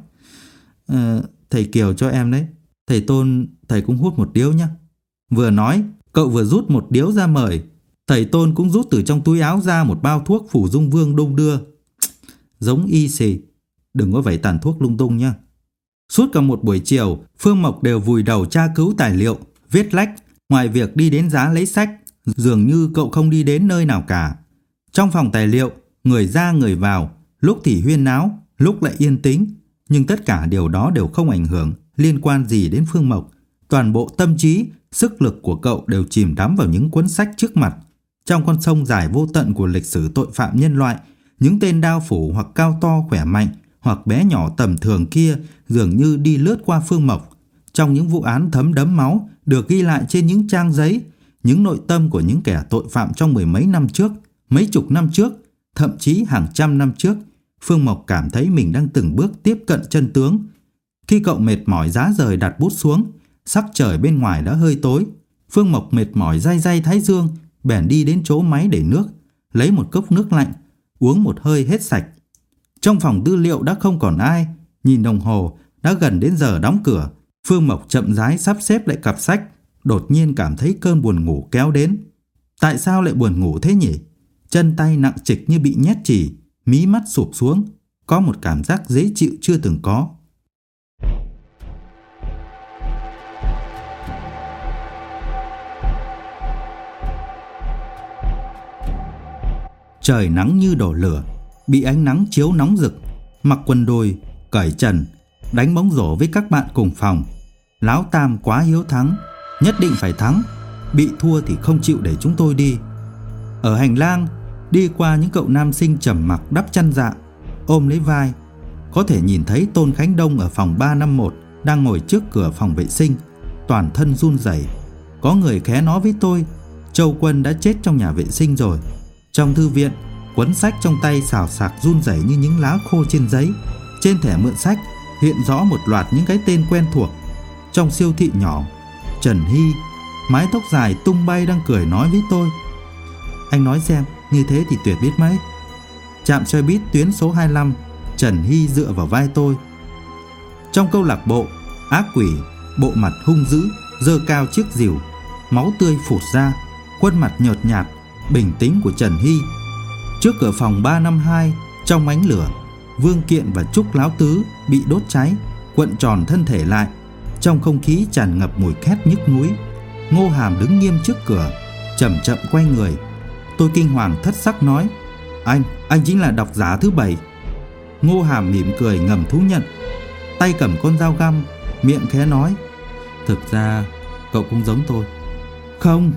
Thầy Kiều cho em đấy. Thầy Tôn, thầy cũng hút một điếu nhé. Vừa nói, cậu vừa rút một điếu ra mời. Thầy Tôn cũng rút từ trong túi áo ra một bao thuốc Phù Dung Vương đung đưa. Giống y xì. Đừng có vẩy tàn thuốc lung tung nhé. Suốt cả một buổi chiều, Phương Mộc đều vùi đầu tra cứu tài liệu, viết lách. Ngoài việc đi đến giá lấy sách, dường như cậu không đi đến nơi nào cả. Trong phòng tài liệu, người ra người vào, lúc thì huyên náo, lúc lại yên tĩnh. Nhưng tất cả điều đó đều không ảnh hưởng, liên quan gì đến Phương Mộc. Toàn bộ tâm trí, sức lực của cậu đều chìm đắm vào những cuốn sách trước mặt. Trong con sông dài vô tận của lịch sử tội phạm nhân loại, những tên đao phủ hoặc cao to khỏe mạnh hoặc bé nhỏ tầm thường kia dường như đi lướt qua Phương Mộc. Trong những vụ án thấm đẫm máu được ghi lại trên những trang giấy, những nội tâm của những kẻ tội phạm trong mười mấy năm trước, mấy chục năm trước, thậm chí hàng trăm năm trước, Phương Mộc cảm thấy mình đang từng bước tiếp cận chân tướng. Khi cậu mệt mỏi rã rời đặt bút xuống, sắc trời bên ngoài đã hơi tối. Phương Mộc mệt mỏi day day thái dương, bèn đi đến chỗ máy để nước, lấy một cốc nước lạnh, uống một hơi hết sạch. Trong phòng tư liệu đã không còn ai, nhìn đồng hồ đã gần đến giờ đóng cửa. Phương Mộc chậm rãi sắp xếp lại cặp sách, đột nhiên cảm thấy cơn buồn ngủ kéo đến. Tại sao lại buồn ngủ thế nhỉ? Chân tay nặng trịch như bị nhét chì, mí mắt sụp xuống, có một cảm giác dễ chịu chưa từng có. Trời nắng như đổ lửa, bị ánh nắng chiếu nóng rực, mặc quần đùi, cởi trần, đánh bóng rổ với các bạn cùng phòng. Láo Tam quá hiếu thắng, nhất định phải thắng, bị thua thì không chịu để chúng tôi đi. Ở hành lang, đi qua những cậu nam sinh trầm mặc đắp chăn dạ, ôm lấy vai, có thể nhìn thấy Tôn Khánh Đông ở phòng 351 đang ngồi trước cửa phòng vệ sinh, toàn thân run rẩy. Có người khé nói với tôi, Châu Quân đã chết trong nhà vệ sinh rồi. Trong thư viện, cuốn sách trong tay xào xạc run rẩy như những lá khô trên giấy. Trên thẻ mượn sách hiện rõ một loạt những cái tên quen thuộc. Trong siêu thị nhỏ, Trần Hy, mái tóc dài tung bay đang cười nói với tôi, anh nói xem, như thế thì tuyệt biết mấy. Trạm xe buýt tuyến số 25, Trần Hy dựa vào vai tôi. Trong câu lạc bộ, ác quỷ, bộ mặt hung dữ, giơ cao chiếc rìu, máu tươi phụt ra, khuôn mặt nhợt nhạt, bình tĩnh của Trần Hy. Trước cửa phòng 352, trong ánh lửa, Vương Kiện và Trúc Láo Tứ bị đốt cháy, cuộn tròn thân thể lại. Trong không khí tràn ngập mùi khét nhức mũi. Ngô Hàm đứng nghiêm trước cửa, chậm chậm quay người. Tôi kinh hoàng thất sắc nói, anh chính là độc giả thứ 7. Ngô Hàm mỉm cười ngầm thú nhận, tay cầm con dao găm, miệng khẽ nói, thực ra cậu cũng giống tôi. Không.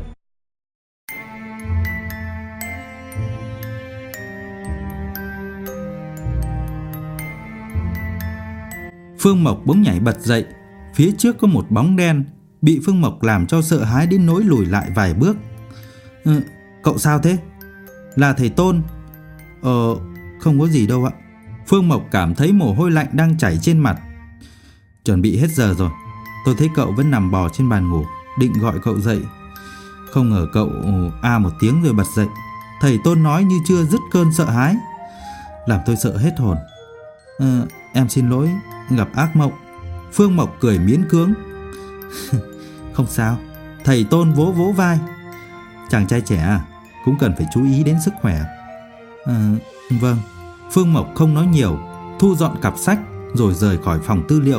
Phương Mộc bỗng nhảy bật dậy. Phía trước có một bóng đen, bị Phương Mộc làm cho sợ hãi đến nỗi lùi lại vài bước. Cậu sao thế? Là thầy Tôn. Không có gì đâu ạ. Phương Mộc cảm thấy mồ hôi lạnh đang chảy trên mặt. Chuẩn bị hết giờ rồi. Tôi thấy cậu vẫn nằm bò trên bàn ngủ, định gọi cậu dậy. Không ngờ cậu một tiếng rồi bật dậy. Thầy Tôn nói như chưa dứt cơn sợ hãi, làm tôi sợ hết hồn. Em xin lỗi, gặp ác mộng. Phương Mộc cười miễn cưỡng. Không sao. Thầy Tôn vỗ vỗ vai. Chàng trai trẻ cũng cần phải chú ý đến sức khỏe. Vâng. Phương Mộc không nói nhiều, thu dọn cặp sách rồi rời khỏi phòng tư liệu.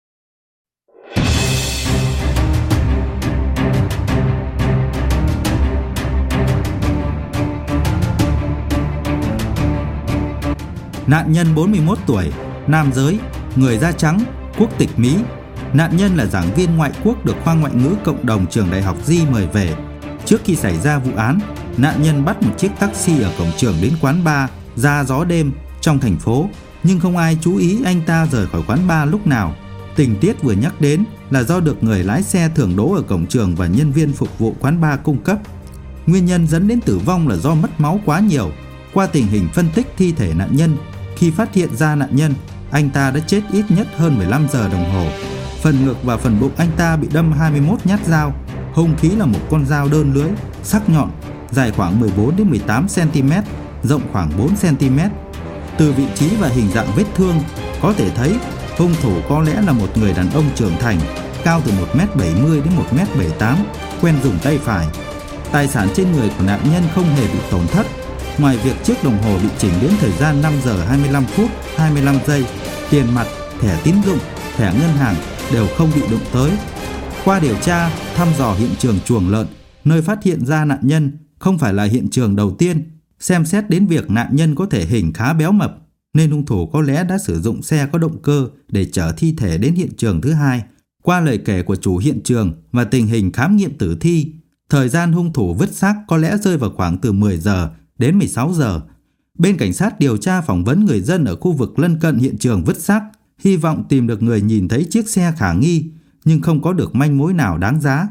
Nạn nhân 41 tuổi, nam giới, người da trắng, quốc tịch Mỹ. Nạn nhân là giảng viên ngoại quốc được khoa ngoại ngữ cộng đồng trường đại học Di mời về. Trước khi xảy ra vụ án, nạn nhân bắt một chiếc taxi ở cổng trường đến quán bar ra gió đêm trong thành phố, nhưng không ai chú ý anh ta rời khỏi quán bar lúc nào. Tình tiết vừa nhắc đến là do được người lái xe thường đỗ ở cổng trường và nhân viên phục vụ quán bar cung cấp. Nguyên nhân dẫn đến tử vong là do mất máu quá nhiều. Qua tình hình phân tích thi thể nạn nhân, khi phát hiện ra nạn nhân, anh ta đã chết ít nhất hơn 15 giờ đồng hồ. Phần ngực và phần bụng anh ta bị đâm 21 nhát dao. Hung khí là một con dao đơn lưỡi, sắc nhọn, dài khoảng 14 đến 18 cm, rộng khoảng 4 cm. Từ vị trí và hình dạng vết thương, có thể thấy hung thủ có lẽ là một người đàn ông trưởng thành, cao từ 1m70 đến 1m78, quen dùng tay phải. Tài sản trên người của nạn nhân không hề bị tổn thất. Ngoài việc chiếc đồng hồ bị chỉnh đến thời gian 5 giờ 25 phút 25 giây, tiền mặt, thẻ tín dụng, thẻ ngân hàng đều không bị đụng tới. Qua điều tra, thăm dò hiện trường chuồng lợn, nơi phát hiện ra nạn nhân không phải là hiện trường đầu tiên. Xem xét đến việc nạn nhân có thể hình khá béo mập, nên hung thủ có lẽ đã sử dụng xe có động cơ để chở thi thể đến hiện trường thứ hai. Qua lời kể của chủ hiện trường và tình hình khám nghiệm tử thi, thời gian hung thủ vứt xác có lẽ rơi vào khoảng từ 10 giờ đến 16 giờ. Bên cảnh sát điều tra phỏng vấn người dân ở khu vực lân cận hiện trường vứt xác, hy vọng tìm được người nhìn thấy chiếc xe khả nghi, nhưng không có được manh mối nào đáng giá.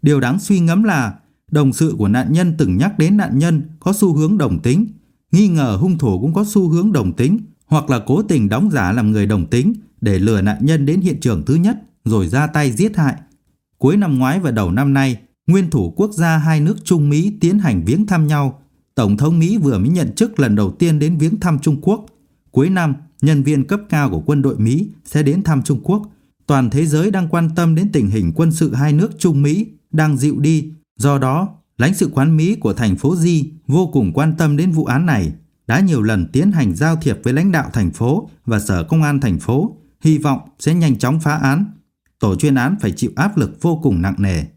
Điều đáng suy ngẫm là đồng sự của nạn nhân từng nhắc đến nạn nhân có xu hướng đồng tính, nghi ngờ hung thủ cũng có xu hướng đồng tính, hoặc là cố tình đóng giả làm người đồng tính để lừa nạn nhân đến hiện trường thứ nhất rồi ra tay giết hại. Cuối năm ngoái và đầu năm nay, nguyên thủ quốc gia hai nước Trung Mỹ tiến hành viếng thăm nhau. Tổng thống Mỹ vừa mới nhận chức lần đầu tiên đến viếng thăm Trung Quốc. Cuối năm, nhân viên cấp cao của quân đội Mỹ sẽ đến thăm Trung Quốc. Toàn thế giới đang quan tâm đến tình hình quân sự hai nước Trung Mỹ đang dịu đi. Do đó, lãnh sự quán Mỹ của thành phố Di vô cùng quan tâm đến vụ án này, đã nhiều lần tiến hành giao thiệp với lãnh đạo thành phố và sở công an thành phố, hy vọng sẽ nhanh chóng phá án. Tổ chuyên án phải chịu áp lực vô cùng nặng nề.